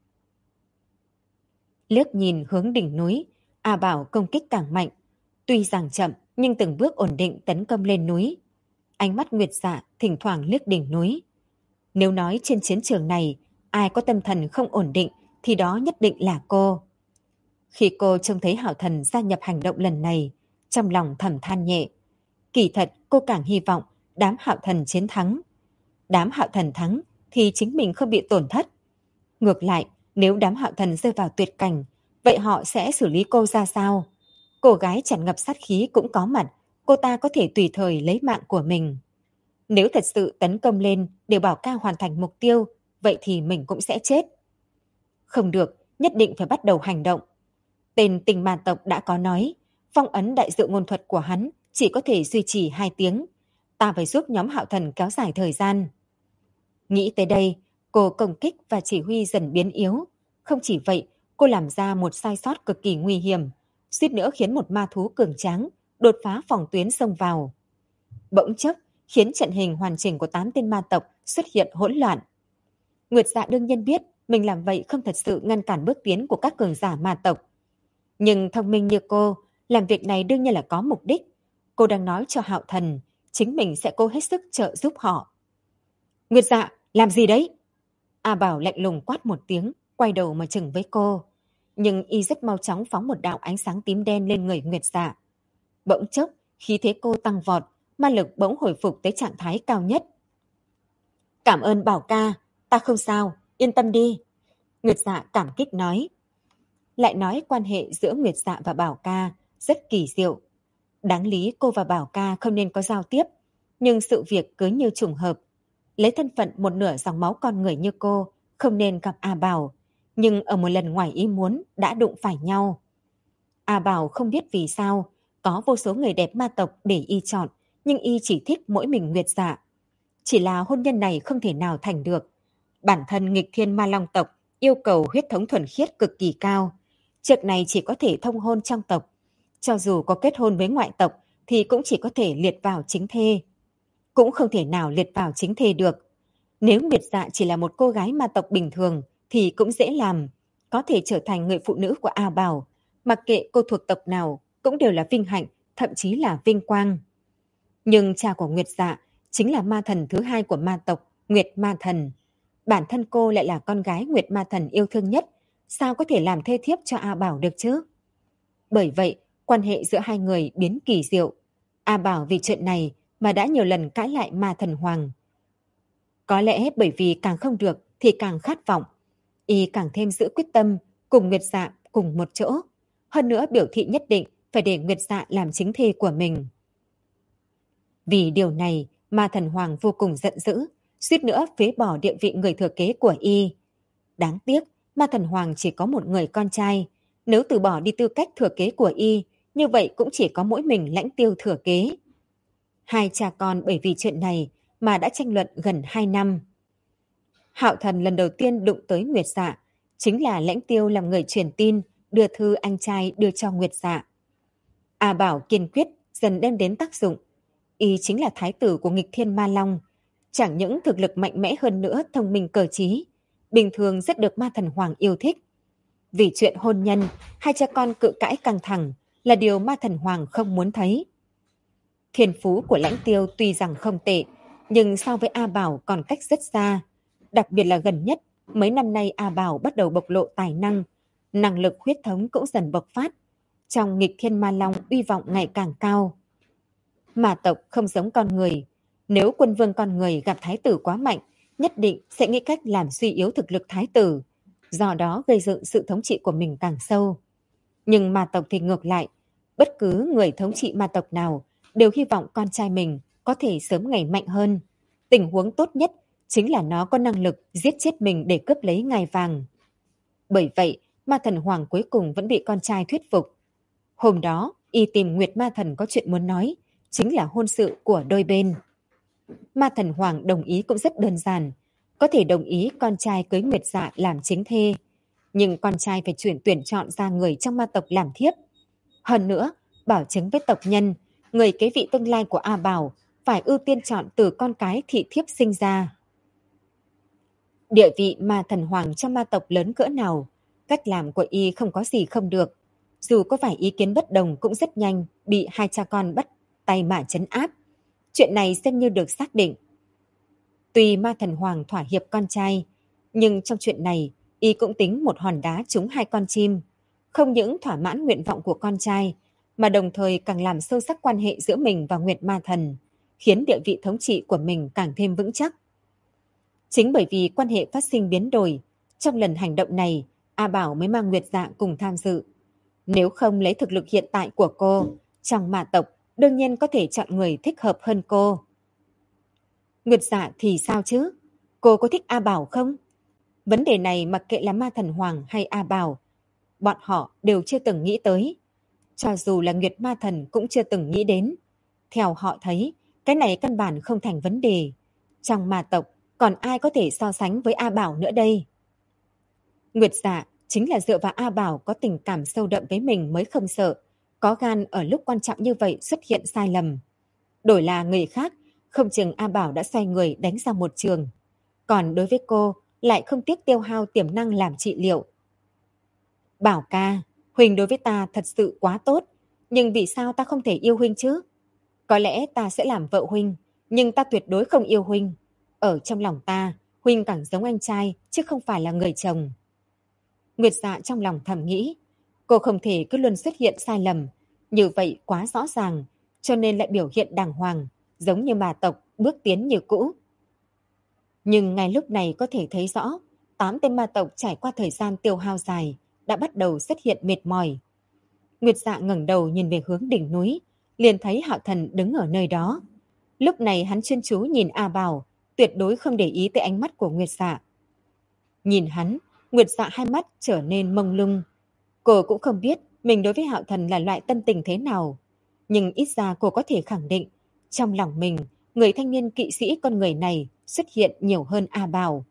Speaker 1: Liếc nhìn hướng đỉnh núi, A Bảo công kích càng mạnh. Tuy rằng chậm, nhưng từng bước ổn định tấn công lên núi. Ánh mắt Nguyệt Dạ thỉnh thoảng liếc đỉnh núi. Nếu nói trên chiến trường này, ai có tâm thần không ổn định, thì đó nhất định là cô. Khi cô trông thấy Hạo Thần gia nhập hành động lần này, trong lòng thầm than nhẹ. Kỳ thật cô càng hy vọng đám Hạo Thần chiến thắng. Đám Hạo Thần thắng thì chính mình không bị tổn thất. Ngược lại, nếu đám Hạo Thần rơi vào tuyệt cảnh, vậy họ sẽ xử lý cô ra sao? Cô gái tràn ngập sát khí cũng có mặt, cô ta có thể tùy thời lấy mạng của mình. Nếu thật sự tấn công lên để Bảo Ca hoàn thành mục tiêu, vậy thì mình cũng sẽ chết. Không được, nhất định phải bắt đầu hành động. Tên Tình Ma tộc đã có nói, phong ấn đại dự ngôn thuật của hắn chỉ có thể duy trì 2 tiếng. Ta phải giúp nhóm Hạo Thần kéo dài thời gian. Nghĩ tới đây, cô công kích và chỉ huy dần biến yếu. Không chỉ vậy, cô làm ra một sai sót cực kỳ nguy hiểm, suýt nữa khiến một ma thú cường tráng đột phá phòng tuyến xông vào. Bỗng chốc, khiến trận hình hoàn chỉnh của 8 tên ma tộc xuất hiện hỗn loạn. Nguyệt Dạ đương nhiên biết mình làm vậy không thật sự ngăn cản bước tiến của các cường giả ma tộc. Nhưng thông minh như cô, làm việc này đương nhiên là có mục đích. Cô đang nói cho Hạo Thần, chính mình sẽ cố hết sức trợ giúp họ. Nguyệt Dạ, làm gì đấy? A Bảo lạnh lùng quát một tiếng, quay đầu mà chừng với cô. Nhưng y rất mau chóng phóng một đạo ánh sáng tím đen lên người Nguyệt Dạ. Bỗng chốc, khí thế cô tăng vọt, ma lực bỗng hồi phục tới trạng thái cao nhất. Cảm ơn Bảo ca, ta không sao, yên tâm đi. Nguyệt Dạ cảm kích nói. Lại nói quan hệ giữa Nguyệt Dạ và Bảo ca rất kỳ diệu. Đáng lý cô và Bảo ca không nên có giao tiếp, nhưng sự việc cứ như trùng hợp. Lấy thân phận một nửa dòng máu con người như cô, không nên gặp A Bảo, nhưng ở một lần ngoài ý muốn đã đụng phải nhau. A Bảo không biết vì sao, có vô số người đẹp ma tộc để y chọn, nhưng y chỉ thích mỗi mình Nguyệt Dạ. Chỉ là hôn nhân này không thể nào thành được. Bản thân nghịch thiên ma long tộc yêu cầu huyết thống thuần khiết cực kỳ cao. Chuyện này chỉ có thể thông hôn trong tộc. Cho dù có kết hôn với ngoại tộc thì cũng chỉ có thể liệt vào chính thê. Cũng không thể nào liệt vào chính thê được. Nếu Nguyệt Dạ chỉ là một cô gái ma tộc bình thường thì cũng dễ làm. Có thể trở thành người phụ nữ của A Bảo. Mặc kệ cô thuộc tộc nào cũng đều là vinh hạnh, thậm chí là vinh quang. Nhưng cha của Nguyệt Dạ chính là ma thần thứ 2 của ma tộc, Nguyệt Ma Thần. Bản thân cô lại là con gái Nguyệt Ma Thần yêu thương nhất, sao có thể làm thê thiếp cho A Bảo được chứ? Bởi vậy, quan hệ giữa hai người biến kỳ diệu. A Bảo vì chuyện này mà đã nhiều lần cãi lại Ma Thần Hoàng. Có lẽ bởi vì càng không được thì càng khát vọng. Y càng thêm giữ quyết tâm cùng Nguyệt Dạ cùng một chỗ. Hơn nữa biểu thị nhất định phải để Nguyệt Dạ làm chính thê của mình. Vì điều này, Ma Thần Hoàng vô cùng giận dữ, suýt nữa phế bỏ địa vị người thừa kế của y. Đáng tiếc, Ma Thần Hoàng chỉ có một người con trai. Nếu từ bỏ đi tư cách thừa kế của y, như vậy cũng chỉ có mỗi mình Lãnh Tiêu thừa kế. Hai cha con bởi vì chuyện này mà đã tranh luận gần 2 năm. Hạo Thần lần đầu tiên đụng tới Nguyệt Dạ, chính là Lãnh Tiêu làm người truyền tin, đưa thư anh trai đưa cho Nguyệt Dạ. A Bảo kiên quyết dần đem đến tác dụng. Y chính là thái tử của nghịch thiên ma long. Chẳng những thực lực mạnh mẽ hơn nữa thông minh cờ trí, bình thường rất được Ma Thần Hoàng yêu thích. Vì chuyện hôn nhân, hai cha con cự cãi căng thẳng là điều Ma Thần Hoàng không muốn thấy. Thiên phú của Lãnh Tiêu tuy rằng không tệ, nhưng so với A Bảo còn cách rất xa. Đặc biệt là gần nhất, mấy năm nay A Bảo bắt đầu bộc lộ tài năng, năng lực huyết thống cũng dần bộc phát. Trong nghịch thiên ma long uy vọng ngày càng cao. Ma tộc không giống con người. Nếu quân vương con người gặp thái tử quá mạnh, nhất định sẽ nghĩ cách làm suy yếu thực lực thái tử, do đó gây dựng sự thống trị của mình càng sâu. Nhưng ma tộc thì ngược lại, bất cứ người thống trị ma tộc nào đều hy vọng con trai mình có thể sớm ngày mạnh hơn. Tình huống tốt nhất chính là nó có năng lực giết chết mình để cướp lấy ngai vàng. Bởi vậy, Ma Thần Hoàng cuối cùng vẫn bị con trai thuyết phục. Hôm đó, y tìm Nguyệt Ma Thần có chuyện muốn nói, chính là hôn sự của đôi bên. Ma Thần Hoàng đồng ý cũng rất đơn giản, có thể đồng ý con trai cưới Nguyệt Dạ làm chính thê, nhưng con trai phải tuyển chọn ra người trong ma tộc làm thiếp. Hơn nữa, bảo chứng với tộc nhân, người kế vị tương lai của A Bảo phải ưu tiên chọn từ con cái thị thiếp sinh ra. Địa vị Ma Thần Hoàng trong ma tộc lớn cỡ nào, cách làm của y không có gì không được. Dù có phải ý kiến bất đồng cũng rất nhanh bị hai cha con bắt tay mà trấn áp. Chuyện này xem như được xác định. Tuy Ma Thần Hoàng thỏa hiệp con trai, nhưng trong chuyện này y cũng tính một hòn đá trúng hai con chim. không những thỏa mãn nguyện vọng của con trai, mà đồng thời càng làm sâu sắc quan hệ giữa mình và Nguyệt Ma Thần, khiến địa vị thống trị của mình càng thêm vững chắc. Chính bởi vì quan hệ phát sinh biến đổi, trong lần hành động này, A Bảo mới mang Nguyệt Dạ cùng tham dự. Nếu không lấy thực lực hiện tại của cô, trong Ma tộc đương nhiên có thể chọn người thích hợp hơn cô. Nguyệt Dạ thì sao chứ? Cô có thích A Bảo không? Vấn đề này mặc kệ là Ma Thần Hoàng hay A Bảo, bọn họ đều chưa từng nghĩ tới. Cho dù là Nguyệt Ma Thần cũng chưa từng nghĩ đến. Theo họ thấy, cái này căn bản không thành vấn đề. Trong ma tộc, còn ai có thể so sánh với A Bảo nữa đây? Nguyệt Dạ chính là dựa vào A Bảo có tình cảm sâu đậm với mình mới không sợ, có gan ở lúc quan trọng như vậy xuất hiện sai lầm. Đổi là người khác, không chừng A Bảo đã xoay người đánh ra một trường. Còn đối với cô, lại không tiếc tiêu hao tiềm năng làm trị liệu. Bảo ca, Huỳnh đối với ta thật sự quá tốt, nhưng vì sao ta không thể yêu Huynh chứ? Có lẽ ta sẽ làm vợ Huynh, nhưng ta tuyệt đối không yêu Huynh. Ở trong lòng ta, Huynh càng giống anh trai, chứ không phải là người chồng. Nguyệt Dạ trong lòng thầm nghĩ, cô không thể cứ luôn xuất hiện sai lầm, như vậy quá rõ ràng, cho nên lại biểu hiện đàng hoàng, giống như ma tộc bước tiến như cũ. Nhưng ngay lúc này có thể thấy rõ, 8 tên ma tộc trải qua thời gian tiêu hao dài, đã bắt đầu xuất hiện mệt mỏi. Nguyệt Dạ ngẩng đầu nhìn về hướng đỉnh núi, liền thấy Hạo Thần đứng ở nơi đó. Lúc này hắn chuyên chú nhìn A Bảo, tuyệt đối không để ý tới ánh mắt của Nguyệt Dạ. Nhìn hắn, Nguyệt Dạ hai mắt trở nên mông lung. Cô cũng không biết mình đối với Hạo Thần là loại tâm tình thế nào, nhưng ít ra cô có thể khẳng định, trong lòng mình, người thanh niên kỵ sĩ con người này xuất hiện nhiều hơn A Bảo.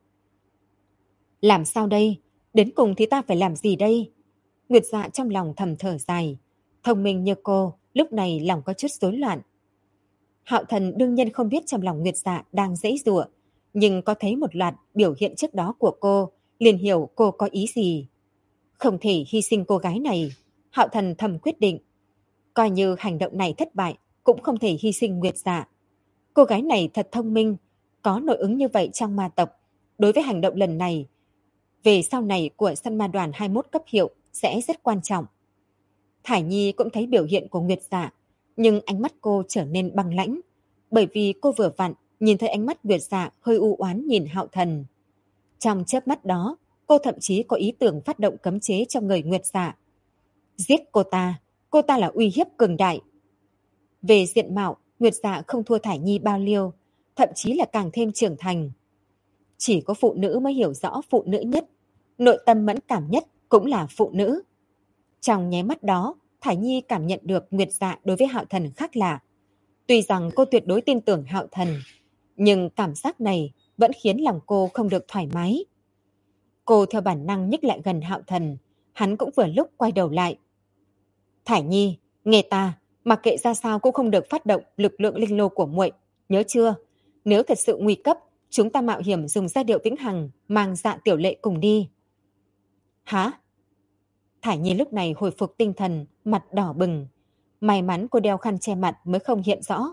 Speaker 1: Làm sao đây? Đến cùng thì ta phải làm gì đây? Nguyệt Dạ trong lòng thầm thở dài. Thông minh như cô, lúc này lòng có chút rối loạn. Hạo Thần đương nhiên không biết trong lòng Nguyệt Dạ đang giãy giụa, nhưng có thấy một loạt biểu hiện trước đó của cô, liền hiểu cô có ý gì. Không thể hy sinh cô gái này, Hạo Thần thầm quyết định. Coi như hành động này thất bại, cũng không thể hy sinh Nguyệt Dạ. Cô gái này thật thông minh, có nội ứng như vậy trong ma tộc. Đối với hành động lần này, về sau này của săn ma đoàn 21 cấp hiệu sẽ rất quan trọng. Thải Nhi cũng thấy biểu hiện của Nguyệt Dạ, nhưng ánh mắt cô trở nên băng lãnh, bởi vì cô vừa vặn nhìn thấy ánh mắt Nguyệt Dạ hơi u oán nhìn Hạo Thần. Trong chớp mắt đó, cô thậm chí có ý tưởng phát động cấm chế trong người Nguyệt Dạ. Giết cô ta là uy hiếp cường đại. Về diện mạo, Nguyệt Dạ không thua Thải Nhi bao nhiêu, thậm chí là càng thêm trưởng thành. Chỉ có phụ nữ mới hiểu rõ phụ nữ nhất, nội tâm mẫn cảm nhất cũng là phụ nữ. Trong nháy mắt đó, Thải Nhi cảm nhận được Nguyệt Dạ đối với Hạo Thần khác lạ. Tuy rằng cô tuyệt đối tin tưởng Hạo Thần, nhưng cảm giác này vẫn khiến lòng cô không được thoải mái. Cô theo bản năng nhích lại gần Hạo Thần, hắn cũng vừa lúc quay đầu lại. Thải Nhi, nghe ta, mặc kệ ra sao cũng không được phát động lực lượng linh lô của muội, nhớ chưa? Nếu thật sự nguy cấp, chúng ta mạo hiểm dùng giai điệu vĩnh hằng mang Dạ Tiểu Lệ cùng đi. Hả? Thải Nhi lúc này hồi phục tinh thần, mặt đỏ bừng. May mắn cô đeo khăn che mặt mới không hiện rõ.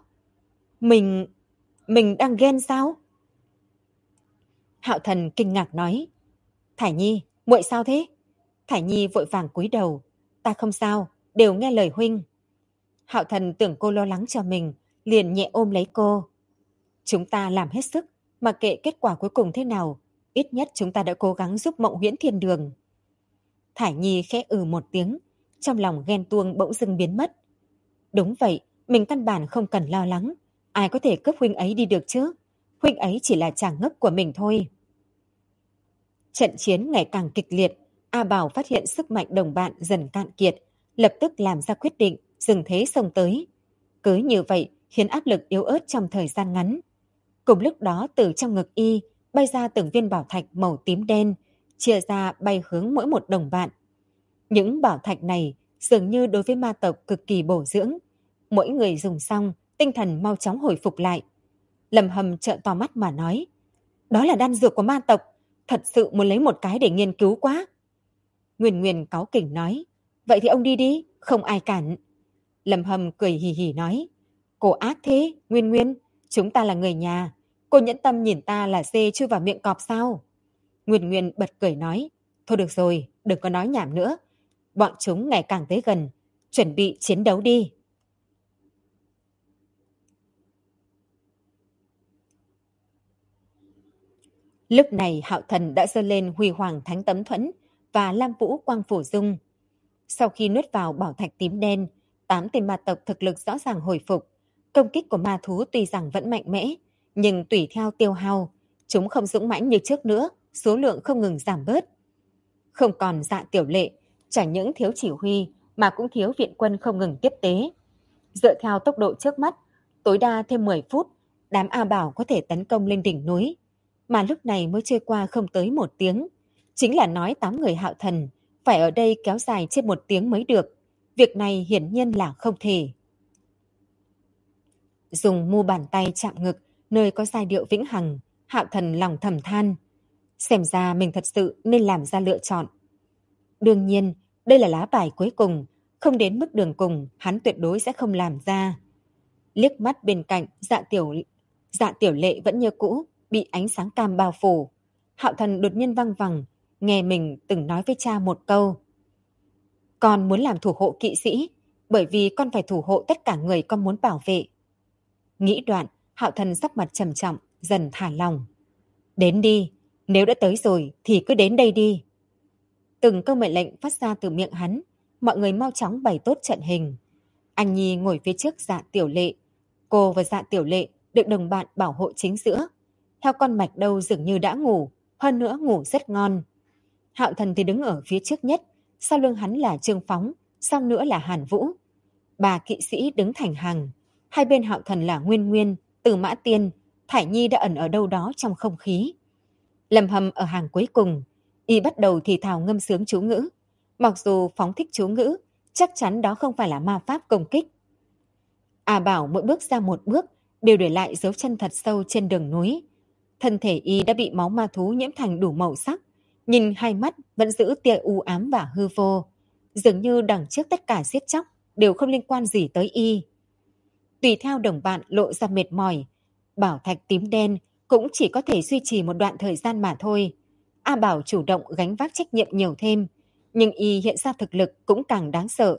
Speaker 1: Mình đang ghen sao? Hạo Thần kinh ngạc nói. Thải Nhi, muội sao thế? Thải Nhi vội vàng cúi đầu. Ta không sao, đều nghe lời huynh. Hạo Thần tưởng cô lo lắng cho mình, liền nhẹ ôm lấy cô. Chúng ta làm hết sức, mặc kệ kết quả cuối cùng thế nào, ít nhất chúng ta đã cố gắng giúp Mộng Huyễn Thiên Đường. Thải Nhi khẽ một tiếng, trong lòng ghen tuông bỗng dưng biến mất. Đúng vậy, mình căn bản không cần lo lắng, ai có thể cướp huynh ấy đi được chứ? Huynh ấy chỉ là chàng ngốc của mình thôi. Trận chiến ngày càng kịch liệt, A Bảo phát hiện sức mạnh đồng bạn dần cạn kiệt, lập tức làm ra quyết định dừng thế xông tới. Cứ như vậy khiến áp lực yếu ớt trong thời gian ngắn. Cùng lúc đó từ trong ngực y bay ra từng viên bảo thạch màu tím đen, chia ra bay hướng mỗi một đồng bạn. Những bảo thạch này dường như đối với ma tộc cực kỳ bổ dưỡng. Mỗi người dùng xong, tinh thần mau chóng hồi phục lại. Lâm Hầm trợn to mắt mà nói, đó là đan dược của ma tộc, thật sự muốn lấy một cái để nghiên cứu quá. Nguyên Nguyên cáu kỉnh nói, vậy thì ông đi đi, không ai cản. Lâm Hầm cười hì hì nói, cô ác thế, Nguyên Nguyên, chúng ta là người nhà, cô nhẫn tâm nhìn ta là dê chui vào miệng cọp sao? Nguyên Nguyên bật cười nói, thôi được rồi, đừng có nói nhảm nữa. bọn chúng ngày càng tới gần, chuẩn bị chiến đấu đi. Lúc này Hạo Thần đã giơ lên Huy Hoàng Thánh Tấm Thuẫn và Lam Vũ Quang Phổ Dung. Sau khi nuốt vào bảo thạch tím đen, 8 tên ma tộc thực lực rõ ràng hồi phục. Công kích của ma thú tuy rằng vẫn mạnh mẽ, nhưng tùy theo tiêu hao, chúng không dũng mãnh như trước nữa, số lượng không ngừng giảm bớt. Không còn Dạ Tiểu Lệ, chẳng những thiếu chỉ huy mà cũng thiếu viện quân không ngừng tiếp tế. Dựa theo tốc độ trước mắt, tối đa thêm 10 phút, đám A Bảo có thể tấn công lên đỉnh núi. Mà lúc này mới trôi qua không tới 1 tiếng. Chính là nói 8 người Hạo Thần phải ở đây kéo dài trên 1 tiếng mới được. Việc này hiển nhiên là không thể. Dùng mu bàn tay chạm ngực, nơi có giai điệu vĩnh hằng, Hạo Thần lòng thầm than. Xem ra mình thật sự nên làm ra lựa chọn. Đương nhiên, đây là lá bài cuối cùng, không đến mức đường cùng, hắn tuyệt đối sẽ không làm ra. Liếc mắt bên cạnh, Dạ Tiểu Lệ vẫn như cũ, bị ánh sáng cam bao phủ. Hạo Thần đột nhiên văng vẳng, nghe mình từng nói với cha một câu. Con muốn làm thủ hộ kỵ sĩ, bởi vì con phải thủ hộ tất cả người con muốn bảo vệ. Nghĩ đoạn, Hạo Thần sắc mặt trầm trọng, dần thả lòng. Đến đi, nếu đã tới rồi thì cứ đến đây đi. Từng câu mệnh lệnh phát ra từ miệng hắn, mọi người mau chóng bày tốt trận hình. Anh Nhi ngồi phía trước Dạ Tiểu Lệ. Cô và Dạ Tiểu Lệ được đồng bạn bảo hộ chính giữa. Theo con mạch đâu dường như đã ngủ, hơn nữa ngủ rất ngon. Hạo Thần thì đứng ở phía trước nhất, sau lưng hắn là Trương Phóng, sau nữa là Hàn Vũ. 3 kỵ sĩ đứng thành hàng, hai bên Hạo Thần là Nguyên Nguyên, Từ Mã Tiên, Thải Nhi đã ẩn ở đâu đó trong không khí. Lâm Hâm ở hàng cuối cùng, y bắt đầu thì thào ngâm sướng chú ngữ. Mặc dù phóng thích chú ngữ, chắc chắn đó không phải là ma pháp công kích. A Bảo mỗi bước ra một bước đều để lại dấu chân thật sâu trên đường núi. Thân thể y đã bị máu ma thú nhiễm thành đủ màu sắc, nhìn hai mắt vẫn giữ tia u ám và hư vô, dường như đằng trước tất cả giết chóc đều không liên quan gì tới y. Tùy theo đồng bạn lộ ra mệt mỏi, bảo thạch tím đen cũng chỉ có thể duy trì một đoạn thời gian mà thôi. A Bảo chủ động gánh vác trách nhiệm nhiều thêm, nhưng y hiện ra thực lực cũng càng đáng sợ.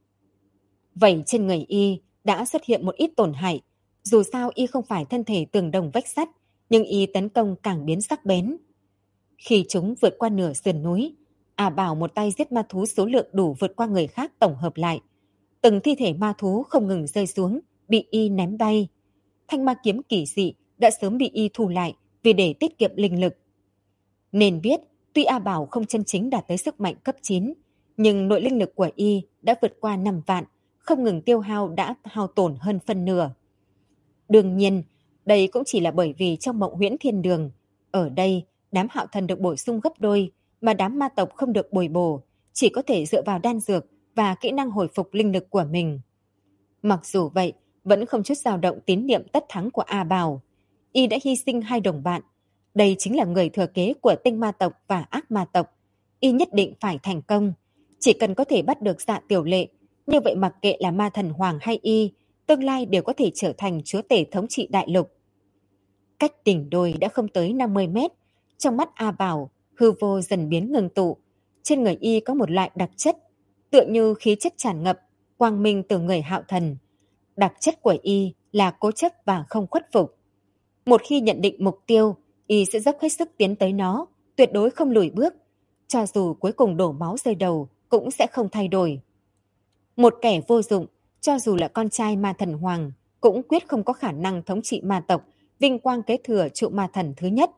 Speaker 1: Vậy trên người y đã xuất hiện một ít tổn hại, dù sao y không phải thân thể tường đồng vách sắt, nhưng y tấn công càng biến sắc bén. Khi chúng vượt qua nửa sườn núi, A Bảo một tay giết ma thú số lượng đủ vượt qua người khác tổng hợp lại. Từng thi thể ma thú không ngừng rơi xuống, bị y ném bay. Thanh ma kiếm kỳ dị đã sớm bị y thu lại vì để tiết kiệm linh lực. Nên biết, tuy A Bảo không chân chính đạt tới sức mạnh cấp 9, nhưng nội linh lực của y đã vượt qua 5 vạn, không ngừng tiêu hao đã hao tổn hơn phân nửa. Đương nhiên, đây cũng chỉ là bởi vì trong Mộng Huyễn Thiên Đường, ở đây đám Hạo Thần được bổ sung gấp đôi, mà đám ma tộc không được bồi bổ, chỉ có thể dựa vào đan dược và kỹ năng hồi phục linh lực của mình. Mặc dù vậy, vẫn không chút dao động tín niệm tất thắng của A Bảo. Y đã hy sinh 2 đồng bạn. Đây chính là người thừa kế của tinh ma tộc và ác ma tộc. Y nhất định phải thành công. Chỉ cần có thể bắt được Dạ Tiểu Lệ, như vậy mặc kệ là ma thần hoàng hay y, tương lai đều có thể trở thành chúa tể thống trị đại lục. Cách đỉnh đồi đã không tới 50 mét. Trong mắt A Bảo, hư vô dần biến ngừng tụ. Trên người y có một loại đặc chất, tựa như khí chất tràn ngập, quang minh từ người Hạo Thần. Đặc chất của y là cố chấp và không khuất phục. Một khi nhận định mục tiêu, y sẽ dốc hết sức tiến tới nó, tuyệt đối không lùi bước. Cho dù cuối cùng đổ máu rơi đầu, cũng sẽ không thay đổi. Một kẻ vô dụng, cho dù là con trai ma thần hoàng, cũng quyết không có khả năng thống trị ma tộc, vinh quang kế thừa trụ ma thần thứ nhất.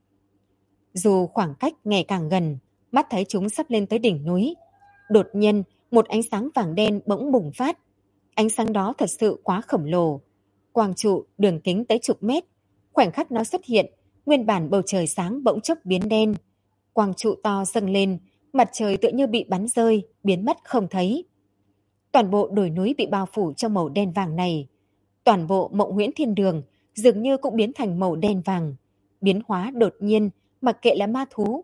Speaker 1: Dù khoảng cách ngày càng gần, mắt thấy chúng sắp lên tới đỉnh núi. Đột nhiên, một ánh sáng vàng đen bỗng bùng phát. Ánh sáng đó thật sự quá khổng lồ. Quang trụ đường kính tới chục mét. Khoảnh khắc nó xuất hiện, nguyên bản bầu trời sáng bỗng chốc biến đen. Quang trụ to dâng lên, mặt trời tựa như bị bắn rơi, biến mất không thấy. Toàn bộ đồi núi bị bao phủ trong màu đen vàng này. Toàn bộ Mộng Huyễn Thiên Đường dường như cũng biến thành màu đen vàng. Biến hóa đột nhiên, mặc kệ là ma thú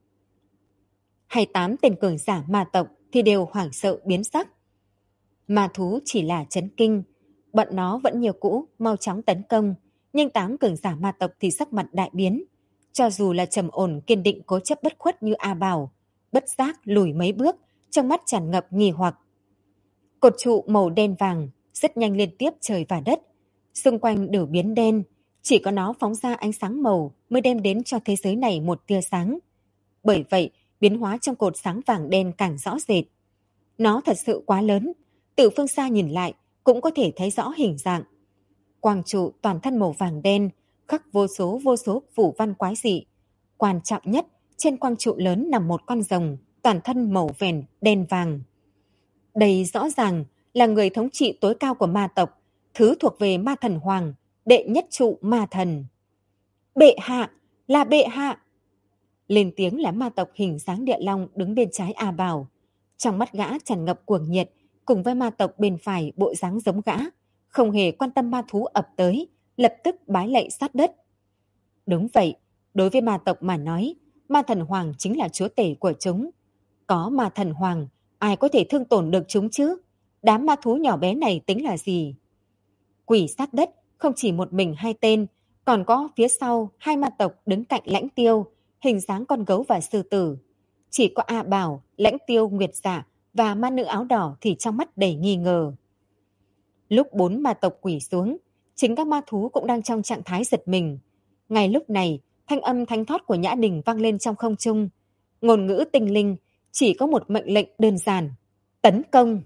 Speaker 1: hay 8 tên cường giả ma tộc thì đều hoảng sợ biến sắc. Ma thú chỉ là chấn kinh, bọn nó vẫn nhiều cũ, mau chóng tấn công, nhưng 8 cường giả ma tộc thì sắc mặt đại biến. Cho dù là trầm ổn kiên định cố chấp bất khuất như A Bảo, bất giác lùi mấy bước, trong mắt tràn ngập nghi hoặc. Cột trụ màu đen vàng rất nhanh liên tiếp trời và đất, xung quanh đều biến đen, chỉ có nó phóng ra ánh sáng màu mới đem đến cho thế giới này một tia sáng. Bởi vậy, biến hóa trong cột sáng vàng đen càng rõ rệt. Nó thật sự quá lớn, từ phương xa nhìn lại cũng có thể thấy rõ hình dạng. Quang trụ toàn thân màu vàng đen, khắc vô số phù văn quái dị. Quan trọng nhất, trên quang trụ lớn nằm một con rồng, toàn thân màu vèn đen vàng. Đây rõ ràng là người thống trị tối cao của ma tộc, thứ thuộc về ma thần hoàng, đệ nhất trụ ma thần. Bệ hạ, là bệ hạ! Lên tiếng là ma tộc hình dáng địa long đứng bên trái A Bảo. Trong mắt gã tràn ngập cuồng nhiệt, cùng với ma tộc bên phải bộ dáng giống gã, không hề quan tâm ma thú ập tới, lập tức bái lạy sát đất. Đúng vậy, đối với ma tộc mà nói, ma thần hoàng chính là chúa tể của chúng. Có ma thần hoàng, ai có thể thương tổn được chúng chứ? Đám ma thú nhỏ bé này tính là gì? Quỷ sát đất không chỉ một mình hai tên, còn có phía sau hai ma tộc đứng cạnh Lãnh Tiêu, hình dáng con gấu và sư tử. Chỉ có A Bảo, Lãnh Tiêu, Nguyệt Dạ và ma nữ áo đỏ thì trong mắt đầy nghi ngờ. Lúc bốn ma tộc quỷ xuống, chính các ma thú cũng đang trong trạng thái giật mình. Ngay lúc này, thanh âm thánh thót của Nhã Đình vang lên trong không trung. Ngôn ngữ tinh linh, chỉ có một mệnh lệnh đơn giản: tấn công.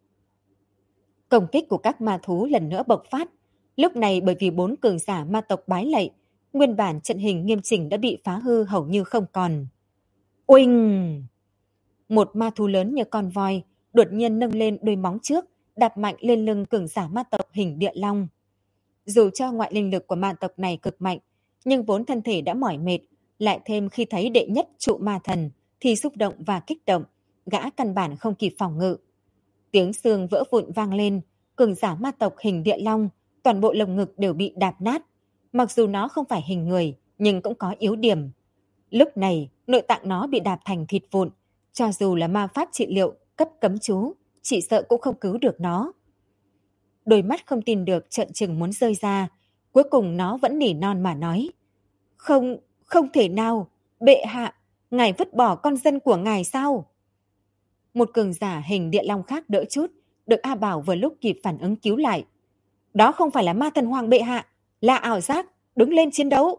Speaker 1: Công kích của các ma thú lần nữa bộc phát. Lúc này bởi vì bốn cường giả ma tộc bái lạy, nguyên bản trận hình nghiêm chỉnh đã bị phá hư hầu như không còn. Oinh! Một ma thú lớn như con voi đột nhiên nâng lên đôi móng trước, đạp mạnh lên lưng cường giả ma tộc hình địa long. Dù cho ngoại linh lực của ma tộc này cực mạnh, nhưng vốn thân thể đã mỏi mệt, lại thêm khi thấy đệ nhất trụ ma thần thì xúc động và kích động, gã căn bản không kịp phòng ngự. Tiếng xương vỡ vụn vang lên, cường giả ma tộc hình địa long, toàn bộ lồng ngực đều bị đạp nát. Mặc dù nó không phải hình người, nhưng cũng có yếu điểm. Lúc này, nội tạng nó bị đạp thành thịt vụn, cho dù là ma pháp trị liệu, cấp cấm chú, chỉ sợ cũng không cứu được nó. Đôi mắt không tin được trợn trừng muốn rơi ra, cuối cùng nó vẫn nỉ non mà nói. Không, không thể nào, bệ hạ, ngài vứt bỏ con dân của ngài sao? Một cường giả hình địa long khác đỡ chút, được A Bảo vừa lúc kịp phản ứng cứu lại. Đó không phải là ma thần hoàng bệ hạ, là ảo giác, đứng lên chiến đấu.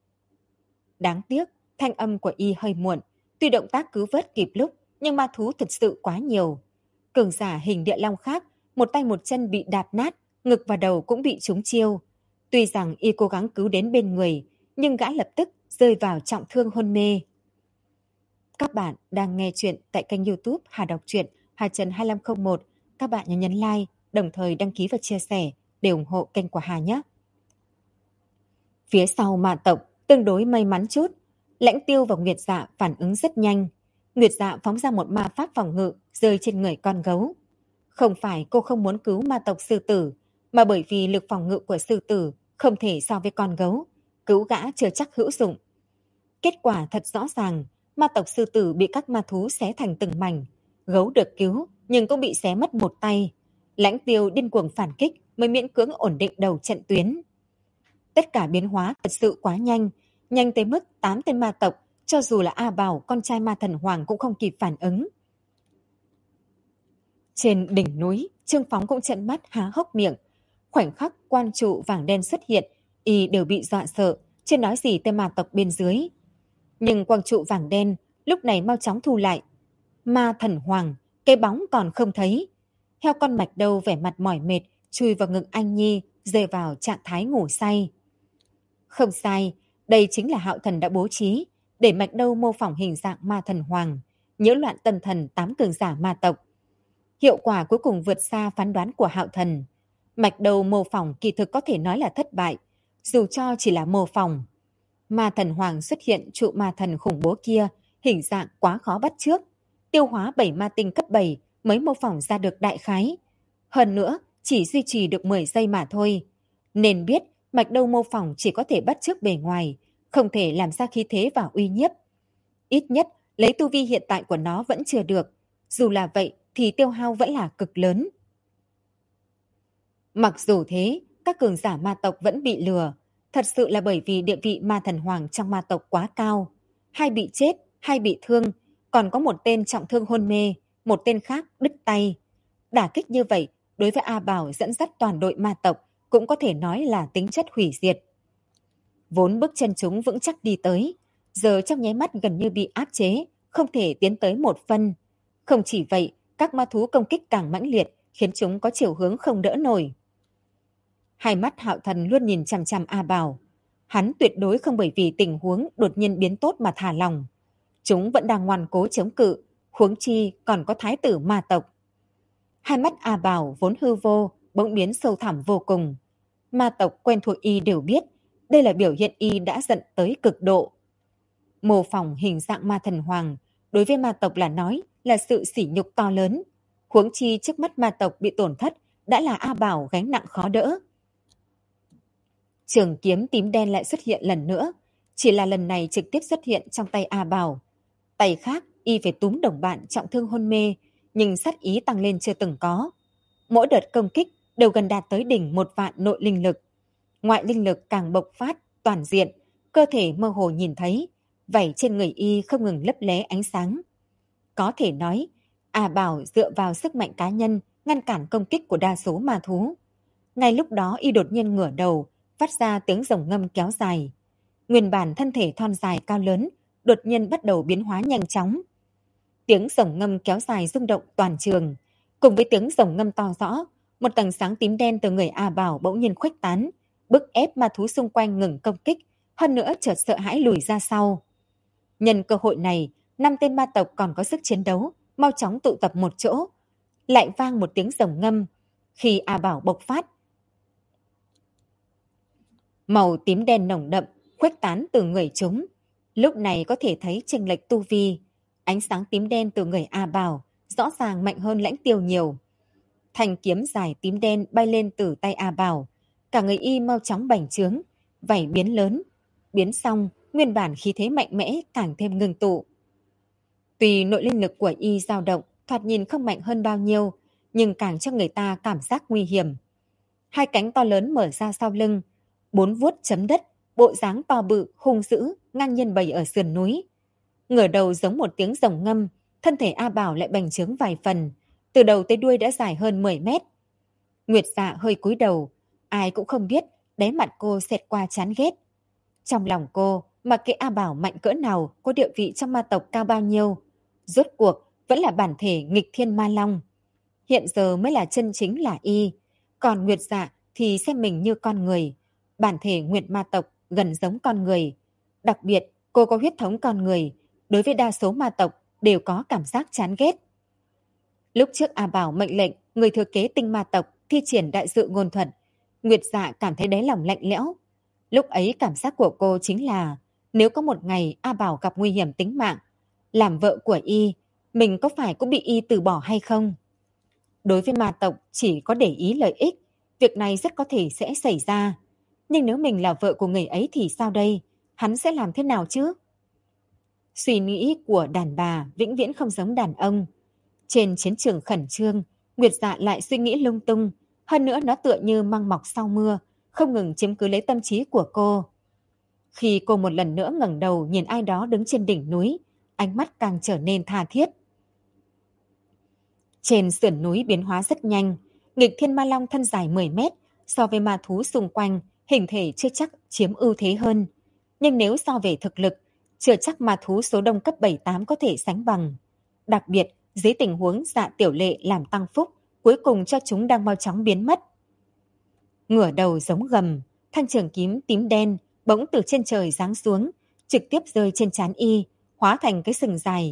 Speaker 1: Đáng tiếc, thanh âm của y hơi muộn, tuy động tác cứu vớt kịp lúc, nhưng ma thú thật sự quá nhiều. Cường giả hình địa long khác, một tay một chân bị đạp nát, ngực và đầu cũng bị trúng chiêu. Tuy rằng y cố gắng cứu đến bên người, nhưng gã lập tức rơi vào trọng thương hôn mê. Các bạn đang nghe chuyện tại kênh YouTube Hà Đọc Truyện Hà Trần 2501. Các bạn nhớ nhấn like, đồng thời đăng ký và chia sẻ để ủng hộ kênh của Hà nhé. Phía sau ma tộc tương đối may mắn chút, Lãnh Tiêu và Nguyệt Dạ phản ứng rất nhanh. Nguyệt Dạ phóng ra một ma pháp phòng ngự rơi trên người con gấu. Không phải cô không muốn cứu ma tộc sư tử, mà bởi vì lực phòng ngự của sư tử không thể so với con gấu, cứu gã chưa chắc hữu dụng. Kết quả thật rõ ràng, ma tộc sư tử bị các ma thú xé thành từng mảnh. Gấu được cứu, nhưng cũng bị xé mất một tay. Lãnh Tiêu điên cuồng phản kích mới miễn cưỡng ổn định đầu trận tuyến. Tất cả biến hóa thật sự quá nhanh, nhanh tới mức 8 tên ma tộc, cho dù là A Bảo, con trai ma thần hoàng cũng không kịp phản ứng. Trên đỉnh núi, Trương Phóng cũng trợn mắt há hốc miệng. Khoảnh khắc quan trụ vàng đen xuất hiện, y đều bị dọa sợ, chưa nói gì tới ma tộc bên dưới. Nhưng quang trụ vàng đen lúc này mau chóng thu lại. Ma thần hoàng, cái bóng còn không thấy. Heo con mạch đâu vẻ mặt mỏi mệt, chui vào ngực anh Nhi, rơi vào trạng thái ngủ say. Không sai, đây chính là Hạo Thần đã bố trí, để mạch đâu mô phỏng hình dạng ma thần hoàng, nhiễu loạn tâm thần 8 cường giả ma tộc. Hiệu quả cuối cùng vượt xa phán đoán của Hạo Thần. Mạch đầu mô phỏng kỳ thực có thể nói là thất bại, dù cho chỉ là mô phỏng. Ma thần hoàng xuất hiện trụ ma thần khủng bố kia, hình dạng quá khó bắt chước. Tiêu hóa 7 ma tinh cấp 7 mới mô phỏng ra được đại khái. Hơn nữa, chỉ duy trì được 10 giây mà thôi. Nên biết, mạch đâu mô phỏng chỉ có thể bắt chước bề ngoài, không thể làm ra khí thế và uy nhiếp. Ít nhất, lấy tu vi hiện tại của nó vẫn chưa được. Dù là vậy, thì tiêu hao vẫn là cực lớn. Mặc dù thế, các cường giả ma tộc vẫn bị lừa. Thật sự là bởi vì địa vị ma thần hoàng trong ma tộc quá cao. Hai bị chết, hai bị thương, còn có một tên trọng thương hôn mê, một tên khác đứt tay. Đả kích như vậy, đối với A Bảo dẫn dắt toàn đội ma tộc cũng có thể nói là tính chất hủy diệt. Vốn bước chân chúng vững chắc đi tới, giờ trong nháy mắt gần như bị áp chế, không thể tiến tới một phân. Không chỉ vậy, các ma thú công kích càng mãnh liệt, khiến chúng có chiều hướng không đỡ nổi. Hai mắt Hạo Thần luôn nhìn chằm chằm A Bảo. Hắn tuyệt đối không bởi vì tình huống đột nhiên biến tốt mà thả lòng. Chúng vẫn đang ngoan cố chống cự, huống chi còn có thái tử ma tộc. Hai mắt A Bảo vốn hư vô, bỗng biến sâu thẳm vô cùng. Ma tộc quen thuộc y đều biết, đây là biểu hiện y đã giận tới cực độ. Mô phỏng hình dạng ma thần hoàng, đối với ma tộc là nói là sự sỉ nhục to lớn. Huống chi trước mắt ma tộc bị tổn thất, đã là A Bảo gánh nặng khó đỡ. Trường kiếm tím đen lại xuất hiện lần nữa, chỉ là lần này trực tiếp xuất hiện trong tay A Bảo. Tay khác, y phải túm đồng bạn trọng thương hôn mê, nhưng sát ý tăng lên chưa từng có. Mỗi đợt công kích đều gần đạt tới đỉnh 1.000.000 nội linh lực. Ngoại linh lực càng bộc phát, toàn diện, cơ thể mơ hồ nhìn thấy, vảy trên người y không ngừng lấp lé ánh sáng. Có thể nói, A Bảo dựa vào sức mạnh cá nhân ngăn cản công kích của đa số ma thú. Ngay lúc đó y đột nhiên ngửa đầu, phát ra tiếng rồng ngâm kéo dài. Nguyên bản thân thể thon dài cao lớn, đột nhiên bắt đầu biến hóa nhanh chóng. Tiếng rồng ngâm kéo dài rung động toàn trường. Cùng với tiếng rồng ngâm to rõ, một tầng sáng tím đen từ người A Bảo bỗng nhiên khuếch tán, bức ép ma thú xung quanh ngừng công kích, hơn nữa chợt sợ hãi lùi ra sau. Nhân cơ hội này, 5 tên ma tộc còn có sức chiến đấu, mau chóng tụ tập một chỗ. Lại vang một tiếng rồng ngâm. Khi A Bảo bộc phát, màu tím đen nồng đậm khuếch tán từ người chúng. Lúc này có thể thấy chênh lệch tu vi. Ánh sáng tím đen từ người A Bảo rõ ràng mạnh hơn Lãnh Tiêu nhiều. Thanh kiếm dài tím đen bay lên từ tay A Bảo. Cả người y mau chóng bành trướng, vảy biến lớn. Biến xong, nguyên bản khí thế mạnh mẽ càng thêm ngưng tụ. Tuy nội linh lực của y dao động, thoạt nhìn không mạnh hơn bao nhiêu, nhưng càng cho người ta cảm giác nguy hiểm. Hai cánh to lớn mở ra sau lưng, 4 vuốt chấm đất, bộ dáng to bự, hung dữ, ngang nhiên bày ở sườn núi. Ngửa đầu giống một tiếng rồng ngâm, thân thể A Bảo lại bành trướng vài phần, từ đầu tới đuôi đã dài hơn 10 mét. Nguyệt Dạ hơi cúi đầu, ai cũng không biết đáy mặt cô xẹt qua chán ghét. Trong lòng cô, mặc kệ A Bảo mạnh cỡ nào, có địa vị trong ma tộc cao bao nhiêu, rốt cuộc vẫn là bản thể nghịch thiên ma long. Hiện giờ mới là chân chính là y, còn Nguyệt Dạ thì xem mình như con người. Bản thể Nguyệt ma tộc gần giống con người. Đặc biệt, cô có huyết thống con người, đối với đa số ma tộc đều có cảm giác chán ghét. Lúc trước A Bảo mệnh lệnh người thừa kế tinh ma tộc thi triển đại dự ngôn thuật, Nguyệt Dạ cảm thấy đáy lòng lạnh lẽo. Lúc ấy cảm giác của cô chính là nếu có một ngày A Bảo gặp nguy hiểm tính mạng, làm vợ của y, mình có phải cũng bị y từ bỏ hay không? Đối với ma tộc chỉ có để ý lợi ích, việc này rất có thể sẽ xảy ra. Nhưng nếu mình là vợ của người ấy thì sao đây? Hắn sẽ làm thế nào chứ? Suy nghĩ của đàn bà vĩnh viễn không giống đàn ông. Trên chiến trường khẩn trương, Nguyệt Dạ lại suy nghĩ lung tung. Hơn nữa nó tựa như măng mọc sau mưa, không ngừng chiếm cứ lấy tâm trí của cô. Khi cô một lần nữa ngẩng đầu nhìn ai đó đứng trên đỉnh núi, ánh mắt càng trở nên tha thiết. Trên sườn núi biến hóa rất nhanh, nghịch thiên ma long thân dài 10 mét, so với ma thú xung quanh, hình thể chưa chắc chiếm ưu thế hơn. Nhưng nếu so về thực lực, chưa chắc ma thú số đông cấp 7-8 có thể sánh bằng. Đặc biệt, dưới tình huống Dạ Tiểu Lệ làm tăng phúc, cuối cùng cho chúng đang mau chóng biến mất. Ngửa đầu giống gầm, thanh trường kiếm tím đen bỗng từ trên trời giáng xuống, trực tiếp rơi trên trán y, hóa thành cái sừng dài.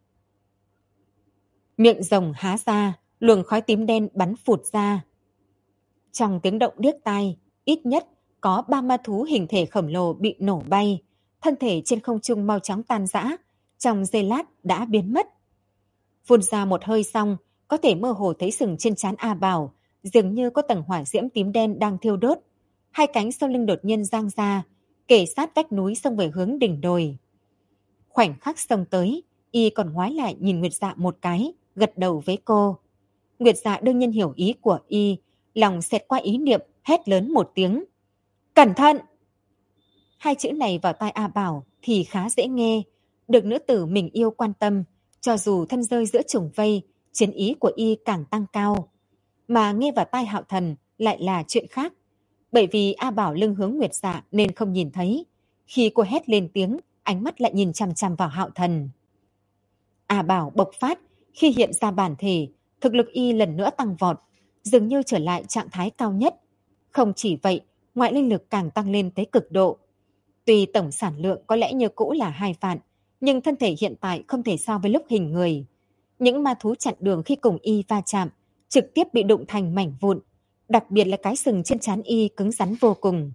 Speaker 1: Miệng rồng há ra, luồng khói tím đen bắn phụt ra. Trong tiếng động điếc tai, ít nhất có 3 ma thú hình thể khổng lồ bị nổ bay, thân thể trên không trung mau chóng tan rã, trong giây lát đã biến mất. Phun ra một hơi xong, có thể mơ hồ thấy sừng trên trán A Bảo, dường như có tầng hỏa diễm tím đen đang thiêu đốt. Hai cánh sau lưng đột nhiên giang ra, kề sát vách núi xông về hướng đỉnh đồi. Khoảnh khắc xông tới, y còn ngoái lại nhìn Nguyệt Dạ một cái, gật đầu với cô. Nguyệt Dạ đương nhiên hiểu ý của y, lòng xẹt qua ý niệm, hét lớn một tiếng. Cẩn thận! Hai chữ này vào tai A Bảo thì khá dễ nghe, được nữ tử mình yêu quan tâm, cho dù thân rơi giữa chủng vây, chiến ý của y càng tăng cao. Mà nghe vào tai Hạo Thần lại là chuyện khác, bởi vì A Bảo lưng hướng Nguyệt Dạ nên không nhìn thấy. Khi cô hét lên tiếng, ánh mắt lại nhìn chằm chằm vào Hạo Thần. A Bảo bộc phát, khi hiện ra bản thể, thực lực y lần nữa tăng vọt, dường như trở lại trạng thái cao nhất. Không chỉ vậy, ngoại linh lực càng tăng lên tới cực độ. Tuy tổng sản lượng có lẽ như cũ là 2 vạn, nhưng thân thể hiện tại không thể so với lúc hình người. Những ma thú chặn đường khi cùng y va chạm, trực tiếp bị đụng thành mảnh vụn, đặc biệt là cái sừng trên trán y cứng rắn vô cùng.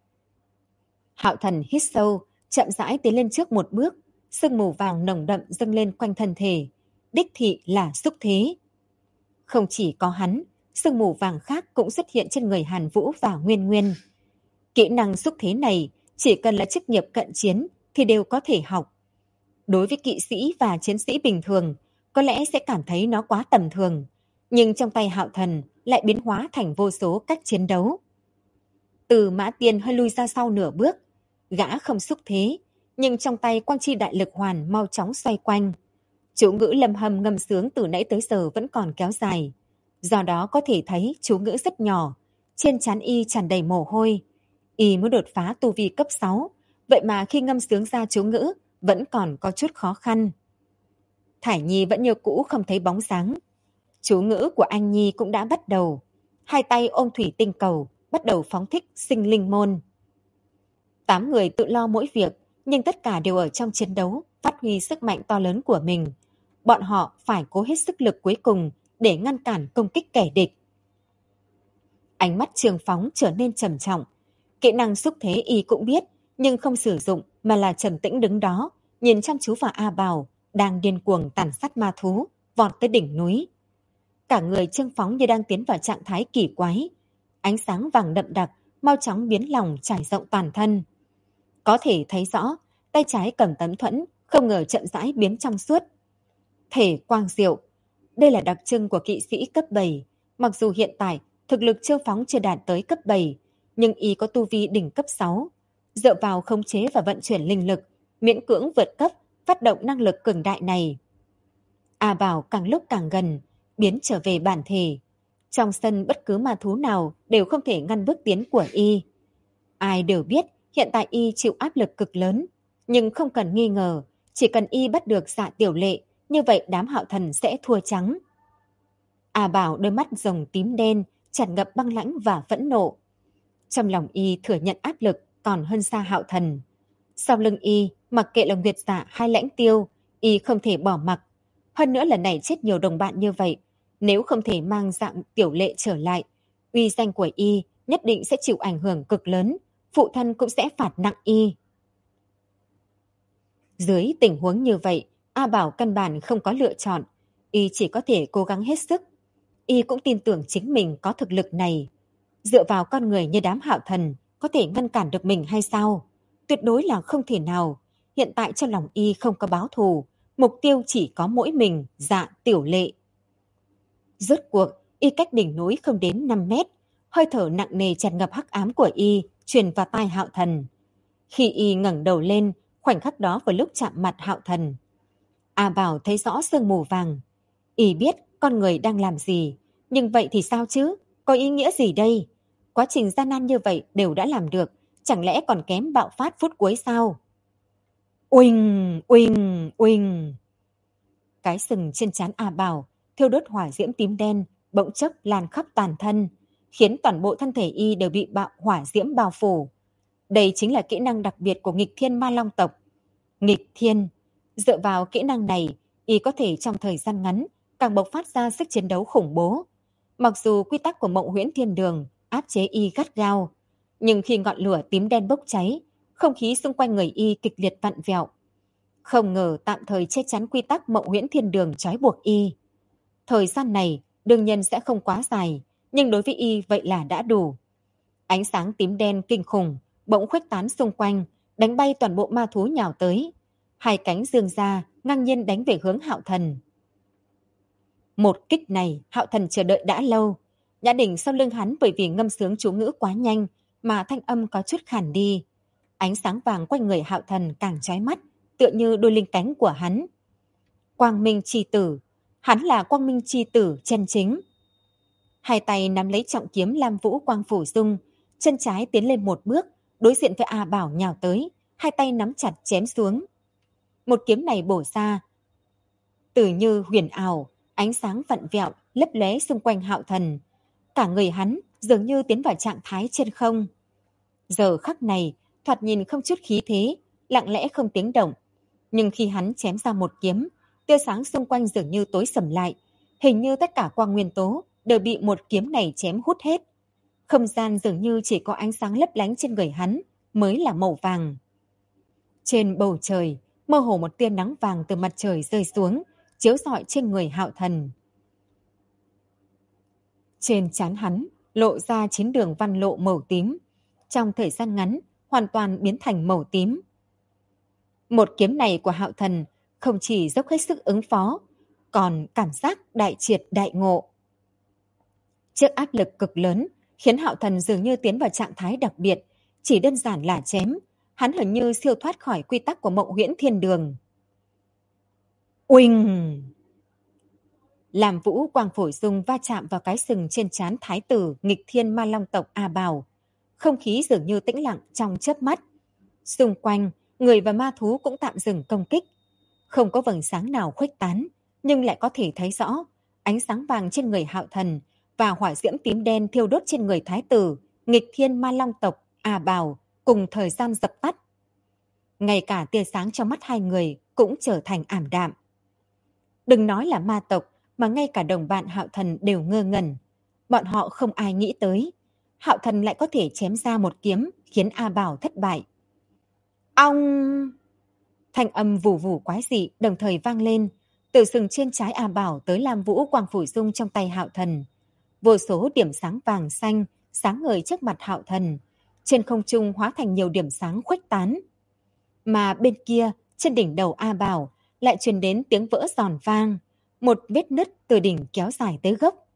Speaker 1: Hạo Thần hít sâu, chậm rãi tiến lên trước một bước, sương mù vàng nồng đậm dâng lên quanh thân thể, đích thị là xúc thế. Không chỉ có hắn, sương mù vàng khác cũng xuất hiện trên người Hàn Vũ và Nguyên Nguyên. Kỹ năng xúc thế này chỉ cần là chức nghiệp cận chiến thì đều có thể học. Đối với kỵ sĩ và chiến sĩ bình thường, có lẽ sẽ cảm thấy nó quá tầm thường, nhưng trong tay Hạo Thần lại biến hóa thành vô số cách chiến đấu. Từ Mã Tiên hơi lui ra sau nửa bước, gã không xúc thế, nhưng trong tay quang chi đại lực hoàn mau chóng xoay quanh. Chú ngữ lâm hâm ngâm sướng từ nãy tới giờ vẫn còn kéo dài, do đó có thể thấy chú ngữ rất nhỏ, trên trán y tràn đầy mồ hôi. Y muốn đột phá tu vi cấp 6, vậy mà khi ngâm sướng ra chú ngữ vẫn còn có chút khó khăn. Thải Nhi vẫn như cũ không thấy bóng dáng. Chú ngữ của anh Nhi cũng đã bắt đầu, hai tay ôm thủy tinh cầu, bắt đầu phóng thích sinh linh môn. 8 người tự lo mỗi việc, nhưng tất cả đều ở trong chiến đấu, phát huy sức mạnh to lớn của mình. Bọn họ phải cố hết sức lực cuối cùng để ngăn cản công kích kẻ địch. Ánh mắt Trường Phóng trở nên trầm trọng. Kỹ năng xúc thế y cũng biết, nhưng không sử dụng mà là trầm tĩnh đứng đó, nhìn chăm chú vào A Bảo đang điên cuồng tàn sát ma thú, vọt tới đỉnh núi. Cả người Trương Phóng như đang tiến vào trạng thái kỳ quái. Ánh sáng vàng đậm đặc, mau chóng biến lòng trải rộng toàn thân. Có thể thấy rõ, tay trái cầm tấm thuẫn, không ngờ chậm rãi biến trong suốt. Thể quang diệu, đây là đặc trưng của kỵ sĩ cấp 7. Mặc dù hiện tại, thực lực Trương Phóng chưa đạt tới cấp 7, nhưng y có tu vi đỉnh cấp 6. Dựa vào khống chế và vận chuyển linh lực, miễn cưỡng vượt cấp, phát động năng lực cường đại này. A Bảo càng lúc càng gần, biến trở về bản thể. Trong sân bất cứ ma thú nào đều không thể ngăn bước tiến của y. Ai đều biết hiện tại y chịu áp lực cực lớn, nhưng không cần nghi ngờ, chỉ cần y bắt được Dạ Tiểu Lệ, như vậy đám Hạo Thần sẽ thua trắng. A Bảo đôi mắt rồng tím đen, tràn ngập băng lãnh và phẫn nộ. Trong lòng y thừa nhận áp lực còn hơn xa Hạo Thần. Sau lưng y, mặc kệ là Nguyệt Dạ hay Lãnh Tiêu, y không thể bỏ mặc. Hơn nữa lần này chết nhiều đồng bạn như vậy, nếu không thể mang Dạng Tiểu Lệ trở lại, uy danh của y nhất định sẽ chịu ảnh hưởng cực lớn, phụ thân cũng sẽ phạt nặng y. Dưới tình huống như vậy, A Bảo căn bản không có lựa chọn, y chỉ có thể cố gắng hết sức. Y cũng tin tưởng chính mình có thực lực này. Dựa vào con người như đám Hạo Thần, có thể ngăn cản được mình hay sao? Tuyệt đối là không thể nào. Hiện tại trong lòng y không có báo thù, mục tiêu chỉ có mỗi mình, Dạ Tiểu Lệ. Rốt cuộc, y cách đỉnh núi không đến 5 mét, hơi thở nặng nề tràn ngập hắc ám của y truyền vào tai Hạo Thần. Khi y ngẩng đầu lên, khoảnh khắc đó vào lúc chạm mặt Hạo Thần, A Bảo thấy rõ sương mù vàng. Y biết con người đang làm gì, nhưng vậy thì sao chứ? Có ý nghĩa gì đây? Quá trình gian nan như vậy đều đã làm được, chẳng lẽ còn kém bạo phát phút cuối sao? Uỳnh, uỳnh, uỳnh. Cái sừng trên trán A Bảo thiêu đốt hỏa diễm tím đen, bỗng chốc lan khắp toàn thân, khiến toàn bộ thân thể y đều bị hỏa diễm bao phủ. Đây chính là kỹ năng đặc biệt của nghịch thiên ma long tộc. Nghịch thiên, dựa vào kỹ năng này, y có thể trong thời gian ngắn càng bộc phát ra sức chiến đấu khủng bố. Mặc dù quy tắc của Mộng Huyễn Thiên Đường áp chế y gắt gao, nhưng khi ngọn lửa tím đen bốc cháy, không khí xung quanh người y kịch liệt vặn vẹo. Không ngờ tạm thời che chắn quy tắc Mộng Huyễn Thiên Đường trói buộc y. Thời gian này đương nhiên sẽ không quá dài, nhưng đối với y vậy là đã đủ. Ánh sáng tím đen kinh khủng bỗng khuếch tán xung quanh, đánh bay toàn bộ ma thú nhào tới. Hai cánh dương ra, ngang nhiên đánh về hướng Hạo Thần. Một kích này Hạo Thần chờ đợi đã lâu. Nhã Đình sau lưng hắn bởi vì ngâm sướng chú ngữ quá nhanh mà thanh âm có chút khản đi. Ánh sáng vàng quanh người Hạo Thần càng chói mắt, tựa như đôi linh cánh của hắn. Quang minh chi tử, Hắn là quang minh chi tử chân chính. Hai tay nắm lấy trọng kiếm Lam Vũ Quang Phủ Dung, chân trái tiến lên một bước, đối diện với A Bảo nhào tới, hai tay nắm chặt chém xuống. Một kiếm này bổ ra, từ như huyền ảo, ánh sáng vặn vẹo, lấp lóe xung quanh Hạo Thần. Cả người hắn dường như tiến vào trạng thái trên không. Giờ khắc này, thoạt nhìn không chút khí thế, lặng lẽ không tiếng động. Nhưng khi hắn chém ra một kiếm, tia sáng xung quanh dường như tối sầm lại. Hình như tất cả quang nguyên tố đều bị một kiếm này chém hút hết. Không gian dường như chỉ có ánh sáng lấp lánh trên người hắn mới là màu vàng. Trên bầu trời, mơ hồ một tia nắng vàng từ mặt trời rơi xuống, chiếu rọi trên người Hạo Thần. Trên trán hắn lộ ra 9 đường văn lộ màu tím, trong thời gian ngắn hoàn toàn biến thành màu tím. Một kiếm này của Hạo Thần không chỉ dốc hết sức ứng phó, còn cảm giác đại triệt đại ngộ. Trước áp lực cực lớn khiến Hạo Thần dường như tiến vào trạng thái đặc biệt, chỉ đơn giản là chém, hắn hình như siêu thoát khỏi quy tắc của Mộng Huyễn Thiên Đường. Uỳnh! Làm Vũ Quang Phổ Dung va chạm vào cái sừng trên trán thái tử nghịch thiên ma long tộc A Bảo. Không khí dường như tĩnh lặng trong chớp mắt. Xung quanh, người và ma thú cũng tạm dừng công kích. Không có vầng sáng nào khuếch tán, nhưng lại có thể thấy rõ ánh sáng vàng trên người Hạo Thần và hỏa diễm tím đen thiêu đốt trên người thái tử nghịch thiên ma long tộc A Bảo cùng thời gian dập tắt. Ngay cả tia sáng trong mắt hai người cũng trở thành ảm đạm. Đừng nói là ma tộc, mà ngay cả đồng bạn Hạo Thần đều ngơ ngẩn. Bọn họ không ai nghĩ tới Hạo Thần lại có thể chém ra một kiếm khiến A Bảo thất bại. Ong! Thanh âm vù vù quái dị đồng thời vang lên, từ sừng trên trái A Bảo tới Lam Vũ Quang Phủ Dung trong tay Hạo Thần. Vô số điểm sáng vàng xanh sáng ngời trước mặt Hạo Thần, trên không trung hóa thành nhiều điểm sáng khuếch tán. Mà bên kia, trên đỉnh đầu A Bảo lại truyền đến tiếng vỡ giòn vang, một vết nứt từ đỉnh kéo dài tới gốc.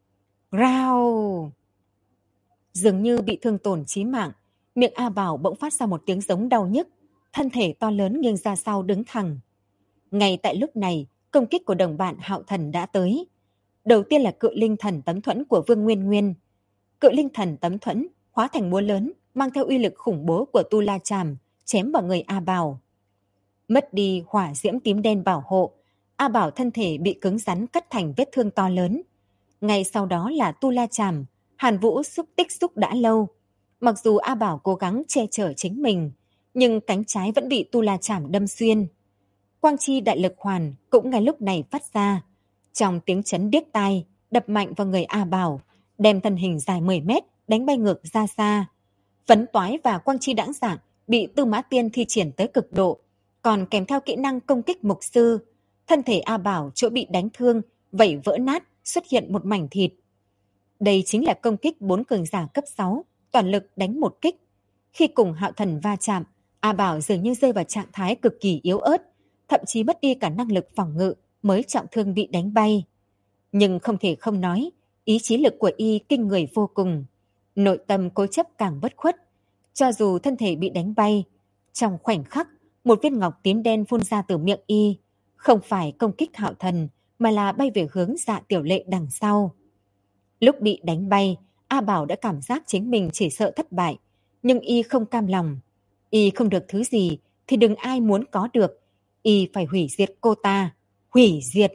Speaker 1: Rao! Dường như bị thương tổn chí mạng, miệng A Bảo bỗng phát ra một tiếng giống đau nhức, thân thể to lớn nghiêng ra sau đứng thẳng. Ngay tại lúc này, công kích của đồng bạn Hạo Thần đã tới. Đầu tiên là cự linh thần tấm thuẫn của Vương Nguyên Nguyên. Cự linh thần tấm thuẫn hóa thành búa lớn, mang theo uy lực khủng bố của Tu La Trảm, chém vào người A Bảo. Mất đi hỏa diễm tím đen bảo hộ, A Bảo thân thể bị cứng rắn cắt thành vết thương to lớn. Ngay sau đó là Tu La Trảm, Hàn Vũ tích xúc đã lâu. Mặc dù A Bảo cố gắng che chở chính mình, nhưng cánh trái vẫn bị Tu La Trảm đâm xuyên. Quang chi đại lực hoàn cũng ngay lúc này phát ra. Trong tiếng chấn điếc tai, đập mạnh vào người A Bảo, đem thân hình dài 10 mét đánh bay ngược ra xa. Phấn toái và quang chi đãng dạng bị Tư Mã Tiên thi triển tới cực độ, còn kèm theo kỹ năng công kích mục sư. Thân thể A Bảo chỗ bị đánh thương, vẩy vỡ nát, xuất hiện một mảnh thịt. Đây chính là công kích 4 cường giả cấp 6, toàn lực đánh một kích. Khi cùng Hạo Thần va chạm, A Bảo dường như rơi vào trạng thái cực kỳ yếu ớt, thậm chí mất đi cả năng lực phòng ngự mới trọng thương bị đánh bay. Nhưng không thể không nói, ý chí lực của y kinh người vô cùng. Nội tâm cố chấp càng bất khuất. Cho dù thân thể bị đánh bay, trong khoảnh khắc, một viên ngọc tím đen phun ra từ miệng y, không phải công kích Hạo Thần, mà là bay về hướng Dạ Tiểu Lệ đằng sau. Lúc bị đánh bay, A Bảo đã cảm giác chính mình chỉ sợ thất bại, nhưng y không cam lòng. Y không được thứ gì thì đừng ai muốn có được, y phải hủy diệt cô ta, hủy diệt.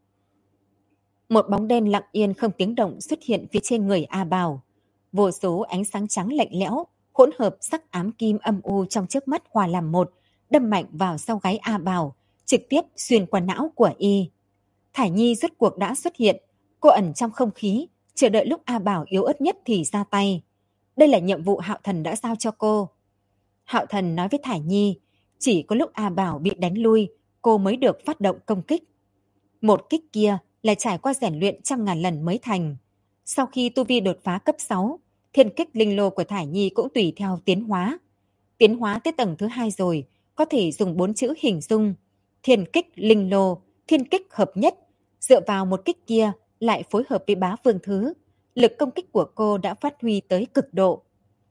Speaker 1: Một bóng đen lặng yên không tiếng động xuất hiện phía trên người A Bảo. Vô số ánh sáng trắng lạnh lẽo, hỗn hợp sắc ám kim âm u trong trước mắt hòa làm một, đâm mạnh vào sau gáy A Bảo, trực tiếp xuyên qua não của y. Thải Nhi rốt cuộc đã xuất hiện, cô ẩn trong không khí, chờ đợi lúc A Bảo yếu ớt nhất thì ra tay. Đây là nhiệm vụ Hạo Thần đã giao cho cô. Hạo Thần nói với Thải Nhi, chỉ có lúc A Bảo bị đánh lui, cô mới được phát động công kích. Một kích kia là trải qua rèn luyện trăm ngàn lần mới thành. Sau khi tu vi đột phá cấp 6, thiên kích linh lô của Thải Nhi cũng tùy theo tiến hóa. Tiến hóa tới tầng thứ 2 rồi, có thể dùng 4 chữ hình dung. Thiên kích linh lô, thiên kích hợp nhất. Dựa vào một kích kia, lại phối hợp với bá vương thứ. Lực công kích của cô đã phát huy tới cực độ.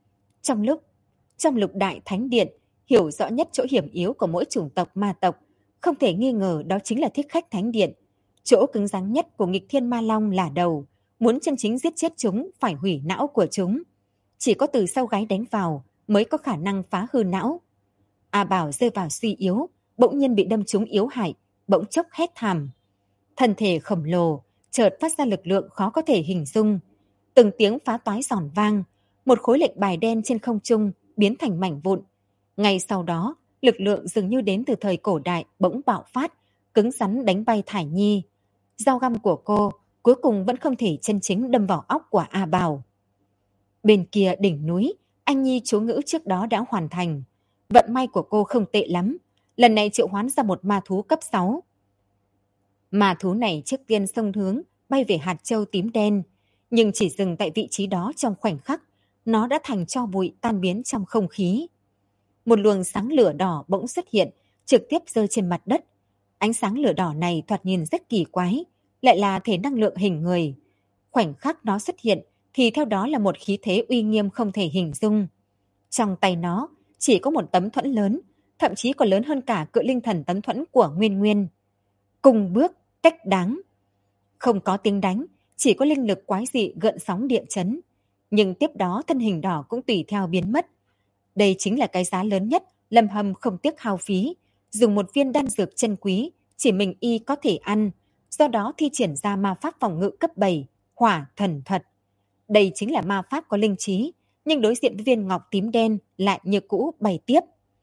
Speaker 1: Trong lục đại thánh điện, hiểu rõ nhất chỗ hiểm yếu của mỗi chủng tộc ma tộc, không thể nghi ngờ đó chính là Thiết Khách Thánh Điện. Chỗ cứng rắn nhất của nghịch thiên ma long là đầu, muốn chân chính giết chết chúng phải hủy não của chúng. Chỉ có từ sau gáy đánh vào mới có khả năng phá hư não. A Bảo rơi vào suy yếu, bỗng nhiên bị đâm trúng yếu hại, bỗng chốc hét thảm. Thân thể khổng lồ, chợt phát ra lực lượng khó có thể hình dung. Từng tiếng phá toái giòn vang, một khối lệnh bài đen trên không trung biến thành mảnh vụn. Ngay sau đó, lực lượng dường như đến từ thời cổ đại bỗng bạo phát, cứng rắn đánh bay Thải Nhi. Dao găm của cô cuối cùng vẫn không thể chân chính đâm vào óc của A Bảo. Bên kia đỉnh núi, anh Nhi chú ngữ trước đó đã hoàn thành. Vận may của cô không tệ lắm, lần này triệu hoán ra một ma thú cấp 6. Ma thú này trước tiên xông hướng bay về hạt châu tím đen, nhưng chỉ dừng tại vị trí đó trong khoảnh khắc, nó đã thành tro bụi tan biến trong không khí. Một luồng sáng lửa đỏ bỗng xuất hiện, trực tiếp rơi trên mặt đất. Ánh sáng lửa đỏ này thoạt nhìn rất kỳ quái, lại là thể năng lượng hình người. Khoảnh khắc nó xuất hiện thì theo đó là một khí thế uy nghiêm không thể hình dung. Trong tay nó chỉ có một tấm thuẫn lớn, thậm chí còn lớn hơn cả cự linh thần tấm thuẫn của Nguyên Nguyên. Cùng bước, cách đáng. Không có tiếng đánh, chỉ có linh lực quái dị gợn sóng địa chấn. Nhưng tiếp đó thân hình đỏ cũng tùy theo biến mất. Đây chính là cái giá lớn nhất Lâm Hâm không tiếc hao phí, dùng một viên đan dược chân quý, chỉ mình y có thể ăn, do đó thi triển ra ma pháp phòng ngự cấp 7, Hỏa Thần Thuật. Đây chính là ma pháp có linh trí, nhưng đối diện với viên ngọc tím đen lại như cũ bày tiếp.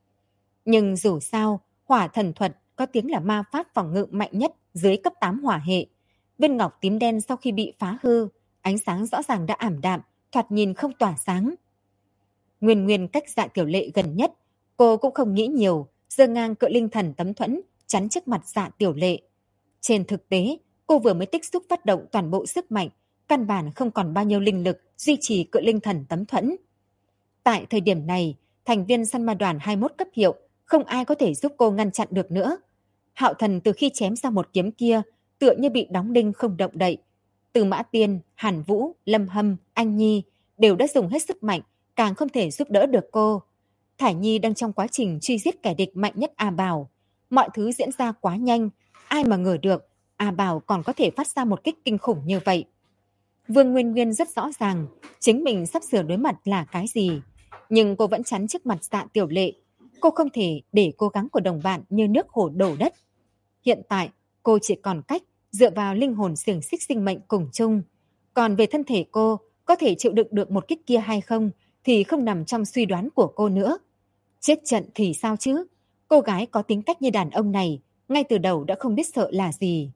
Speaker 1: Nhưng dù sao, Hỏa Thần Thuật có tiếng là ma pháp phòng ngự mạnh nhất dưới cấp 8 hỏa hệ. Viên ngọc tím đen sau khi bị phá hư, ánh sáng rõ ràng đã ảm đạm, thoạt nhìn không tỏa sáng. Nguyên Nguyên cách Dạ Tiểu Lệ gần nhất, cô cũng không nghĩ nhiều, giơ ngang cự linh thần tấm thuẫn chắn trước mặt Dạ Tiểu Lệ. Trên thực tế, cô vừa mới tích xúc phát động toàn bộ sức mạnh, căn bản không còn bao nhiêu linh lực duy trì cự linh thần tấm thuẫn. Tại thời điểm này, thành viên săn ma đoàn 21 cấp hiệu, không ai có thể giúp cô ngăn chặn được nữa. Hạo Thần từ khi chém ra một kiếm kia, tựa như bị đóng đinh không động đậy. Từ Mã Tiên, Hàn Vũ, Lâm Hâm, Anh Nhi đều đã dùng hết sức mạnh, càng không thể giúp đỡ được cô. Thải Nhi đang trong quá trình truy giết kẻ địch mạnh nhất A Bảo. Mọi thứ diễn ra quá nhanh, ai mà ngờ được A Bảo còn có thể phát ra một kích kinh khủng như vậy. Vương Nguyên Nguyên rất rõ ràng chính mình sắp sửa đối mặt là cái gì, nhưng cô vẫn chắn trước mặt Dạ Tiểu Lệ. Cô không thể để cố gắng của đồng bạn như nước hổ đổ đất. Hiện tại cô chỉ còn cách dựa vào linh hồn xiềng xích sinh mệnh cùng chung. Còn về thân thể cô có thể chịu đựng được một kích kia hay không thì không nằm trong suy đoán của cô nữa. Chết trận thì sao chứ? Cô gái có tính cách như đàn ông này ngay từ đầu đã không biết sợ là gì.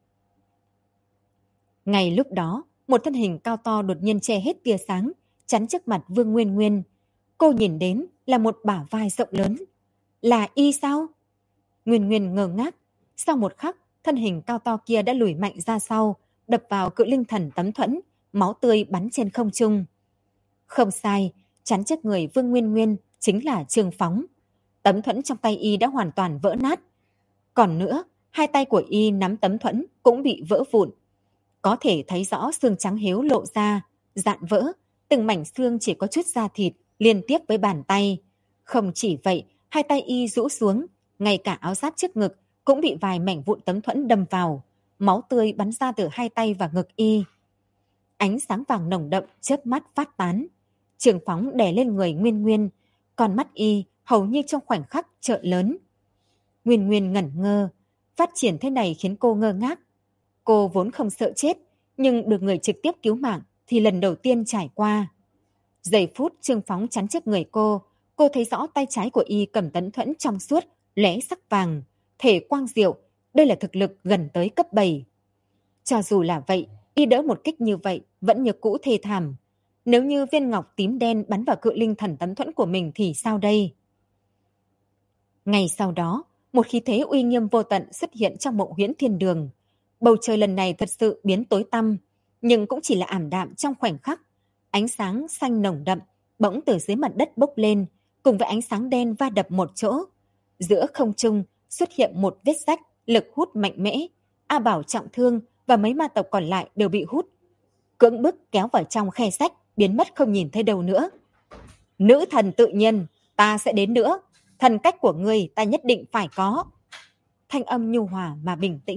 Speaker 1: Ngay lúc đó, một thân hình cao to đột nhiên che hết tia sáng, chắn trước mặt Vương Nguyên Nguyên. Cô nhìn đến là một bả vai rộng lớn. Là y sao? Nguyên Nguyên ngơ ngác. Sau một khắc, thân hình cao to kia đã lùi mạnh ra sau, đập vào cự linh thần tấm thuẫn, máu tươi bắn trên không trung. Không sai, chắn trước người Vương Nguyên Nguyên chính là Trương Phóng. Tấm thuẫn trong tay y đã hoàn toàn vỡ nát. Còn nữa, hai tay của y nắm tấm thuẫn cũng bị vỡ vụn. Có thể thấy rõ xương trắng hiếu lộ ra, dạn vỡ, từng mảnh xương chỉ có chút da thịt liên tiếp với bàn tay. Không chỉ vậy, hai tay y rũ xuống, ngay cả áo giáp trước ngực cũng bị vài mảnh vụn tấm thuẫn đâm vào, máu tươi bắn ra từ hai tay và ngực y. Ánh sáng vàng nồng đậm chớp mắt phát tán. Trường Phóng đè lên người Nguyên Nguyên, con mắt y hầu như trong khoảnh khắc trợn lớn. Nguyên Nguyên ngẩn ngơ, phát triển thế này khiến cô ngơ ngác. Cô vốn không sợ chết, nhưng được người trực tiếp cứu mạng thì lần đầu tiên trải qua. Giây phút Trương Phóng chắn trước người cô thấy rõ tay trái của y cầm tấm thuẫn trong suốt, lóe sắc vàng, thể quang diệu, đây là thực lực gần tới cấp 7. Cho dù là vậy, y đỡ một kích như vậy vẫn như cũ thê thảm. Nếu như viên ngọc tím đen bắn vào cự linh thần tấm thuẫn của mình thì sao đây? Ngày sau đó, một khí thế uy nghiêm vô tận xuất hiện trong Mộng Huyễn Thiên Đường. Bầu trời lần này thật sự biến tối tăm, nhưng cũng chỉ là ảm đạm trong khoảnh khắc. Ánh sáng xanh nồng đậm bỗng từ dưới mặt đất bốc lên, cùng với ánh sáng đen va đập một chỗ. Giữa không trung xuất hiện một vết rách, lực hút mạnh mẽ. A Bảo trọng thương và mấy ma tộc còn lại đều bị hút, cưỡng bức kéo vào trong khe rách, biến mất không nhìn thấy đâu nữa. Nữ thần tự nhiên, ta sẽ đến nữa. Thần cách của ngươi ta nhất định phải có. Thanh âm nhu hòa mà bình tĩnh,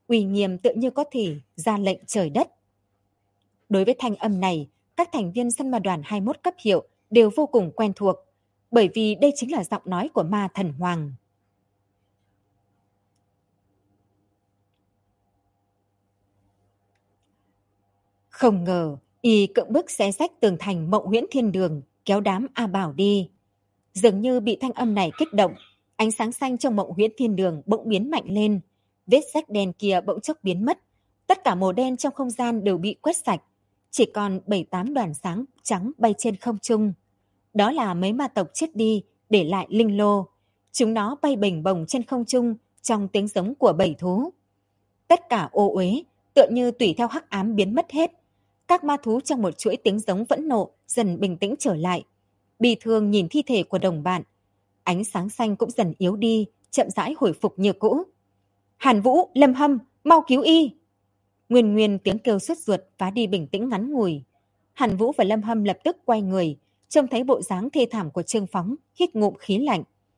Speaker 1: uy nghiêm tựa như có thể ra lệnh trời đất. Đối với thanh âm này, các thành viên săn ma đoàn 21 cấp hiệu đều vô cùng quen thuộc, bởi vì đây chính là giọng nói của ma thần hoàng. Không ngờ, y cưỡng bức xé rách tường thành Mộng Huyễn Thiên Đường, kéo đám A Bảo đi. Dường như bị thanh âm này kích động, ánh sáng xanh trong Mộng Huyễn Thiên Đường bỗng biến mạnh lên, vết rách đen kia bỗng chốc biến mất, tất cả màu đen trong không gian đều bị quét sạch, chỉ còn 7-8 đoàn sáng trắng bay trên không trung. Đó là mấy ma tộc chết đi, để lại linh lô. Chúng nó bay bềnh bồng trên không trung trong tiếng giống của bầy thú. Tất cả ô uế, tựa như tùy theo hắc ám biến mất hết. Các ma thú trong một chuỗi tiếng giống vẫn nộ dần bình tĩnh trở lại. Bi thương nhìn thi thể của đồng bạn. Ánh sáng xanh cũng dần yếu đi, chậm rãi hồi phục như cũ. Hàn Vũ, Lâm Hâm, mau cứu y! Nguyên Nguyên tiếng kêu sốt ruột phá đi bình tĩnh ngắn ngủi. Hàn Vũ và Lâm Hâm lập tức quay người, trông thấy bộ dáng thê thảm của Trương Phóng, hít ngụm khí lạnh.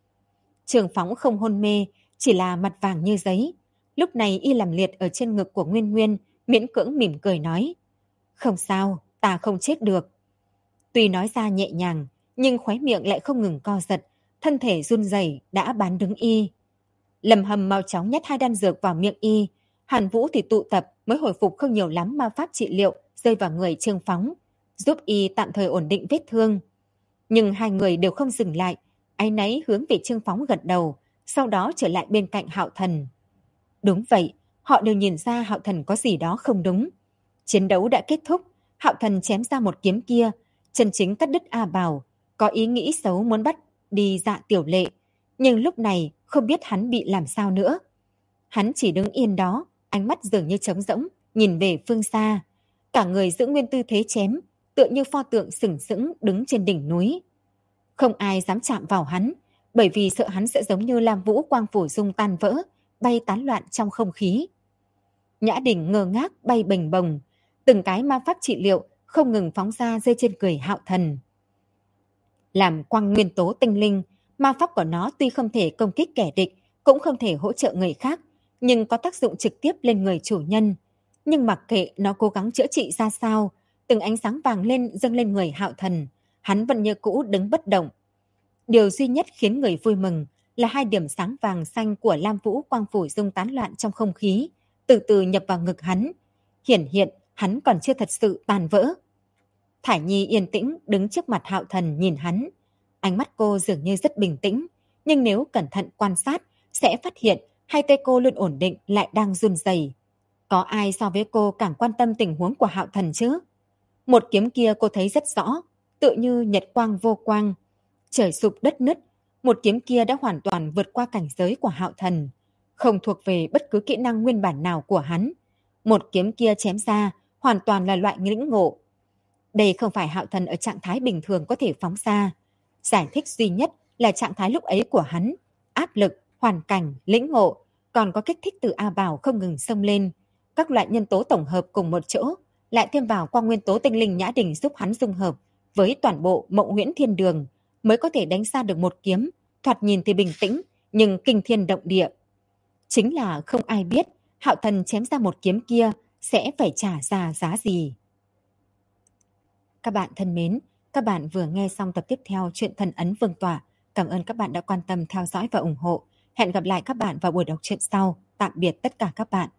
Speaker 1: Trương Phóng không hôn mê, chỉ là mặt vàng như giấy. Lúc này y nằm liệt ở trên ngực của Nguyên Nguyên, miễn cưỡng mỉm cười nói: "Không sao, ta không chết được." Tuy nói ra nhẹ nhàng, nhưng khóe miệng lại không ngừng co giật, thân thể run rẩy đã bán đứng y. Lâm Hâm mau chóng nhét 2 đan dược vào miệng y. Hàn Vũ thì tụ tập mới hồi phục không nhiều lắm ma pháp trị liệu rơi vào người Trương Phóng, giúp y tạm thời ổn định vết thương. Nhưng hai người đều không dừng lại, áy náy hướng về Trương Phóng gật đầu, sau đó trở lại bên cạnh Hạo Thần. Đúng vậy, họ đều nhìn ra Hạo Thần có gì đó không đúng. Chiến đấu đã kết thúc, Hạo Thần chém ra một kiếm kia, chân chính cắt đứt A Bảo, có ý nghĩ xấu muốn bắt đi Dạ Tiểu Lệ, nhưng lúc này không biết hắn bị làm sao nữa. Hắn chỉ đứng yên đó, ánh mắt dường như trống rỗng, nhìn về phương xa. Cả người giữ nguyên tư thế chém, tựa như pho tượng sừng sững đứng trên đỉnh núi. Không ai dám chạm vào hắn, bởi vì sợ hắn sẽ giống như Lam Vũ quang phủ dung tan vỡ, bay tán loạn trong không khí. Nhã Đình ngơ ngác bay bềnh bồng, từng cái ma pháp trị liệu không ngừng phóng ra rơi trên người Hạo Thần. Làm quang nguyên tố tinh linh, ma pháp của nó tuy không thể công kích kẻ địch, cũng không thể hỗ trợ người khác, nhưng có tác dụng trực tiếp lên người chủ nhân. Nhưng mặc kệ nó cố gắng chữa trị ra sao, từng ánh sáng vàng lên dâng lên người Hạo Thần, hắn vẫn như cũ đứng bất động. Điều duy nhất khiến người vui mừng là 2 điểm sáng vàng xanh của Lam Vũ quang phủ dung tán loạn trong không khí, từ từ nhập vào ngực hắn. Hiển hiện, hắn còn chưa thật sự tan vỡ. Thải Nhi yên tĩnh đứng trước mặt Hạo Thần nhìn hắn. Ánh mắt cô dường như rất bình tĩnh, nhưng nếu cẩn thận quan sát, sẽ phát hiện 2 tay cô luôn ổn định lại đang run rẩy. Có ai so với cô càng quan tâm tình huống của Hạo Thần chứ? Một kiếm kia cô thấy rất rõ, tựa như nhật quang vô quang. Trời sụp đất nứt, một kiếm kia đã hoàn toàn vượt qua cảnh giới của Hạo Thần, không thuộc về bất cứ kỹ năng nguyên bản nào của hắn. Một kiếm kia chém ra, hoàn toàn là loại lĩnh ngộ. Đây không phải Hạo Thần ở trạng thái bình thường có thể phóng ra. Giải thích duy nhất là trạng thái lúc ấy của hắn, áp lực, hoàn cảnh, lĩnh ngộ, còn có kích thích từ A Bảo không ngừng xông lên. Các loại nhân tố tổng hợp cùng một chỗ, lại thêm vào quang nguyên tố tinh linh Nhã Đình giúp hắn dung hợp với toàn bộ Mộng Huyễn Thiên Đường, mới có thể đánh ra được một kiếm, thoạt nhìn thì bình tĩnh, nhưng kinh thiên động địa. Chính là không ai biết Hạo Thần chém ra một kiếm kia sẽ phải trả ra giá gì. Các bạn thân mến, các bạn vừa nghe xong tập tiếp theo truyện Thần Ấn Vương Tỏa. Cảm ơn các bạn đã quan tâm theo dõi và ủng hộ. Hẹn gặp lại các bạn vào buổi đọc truyện sau. Tạm biệt tất cả các bạn.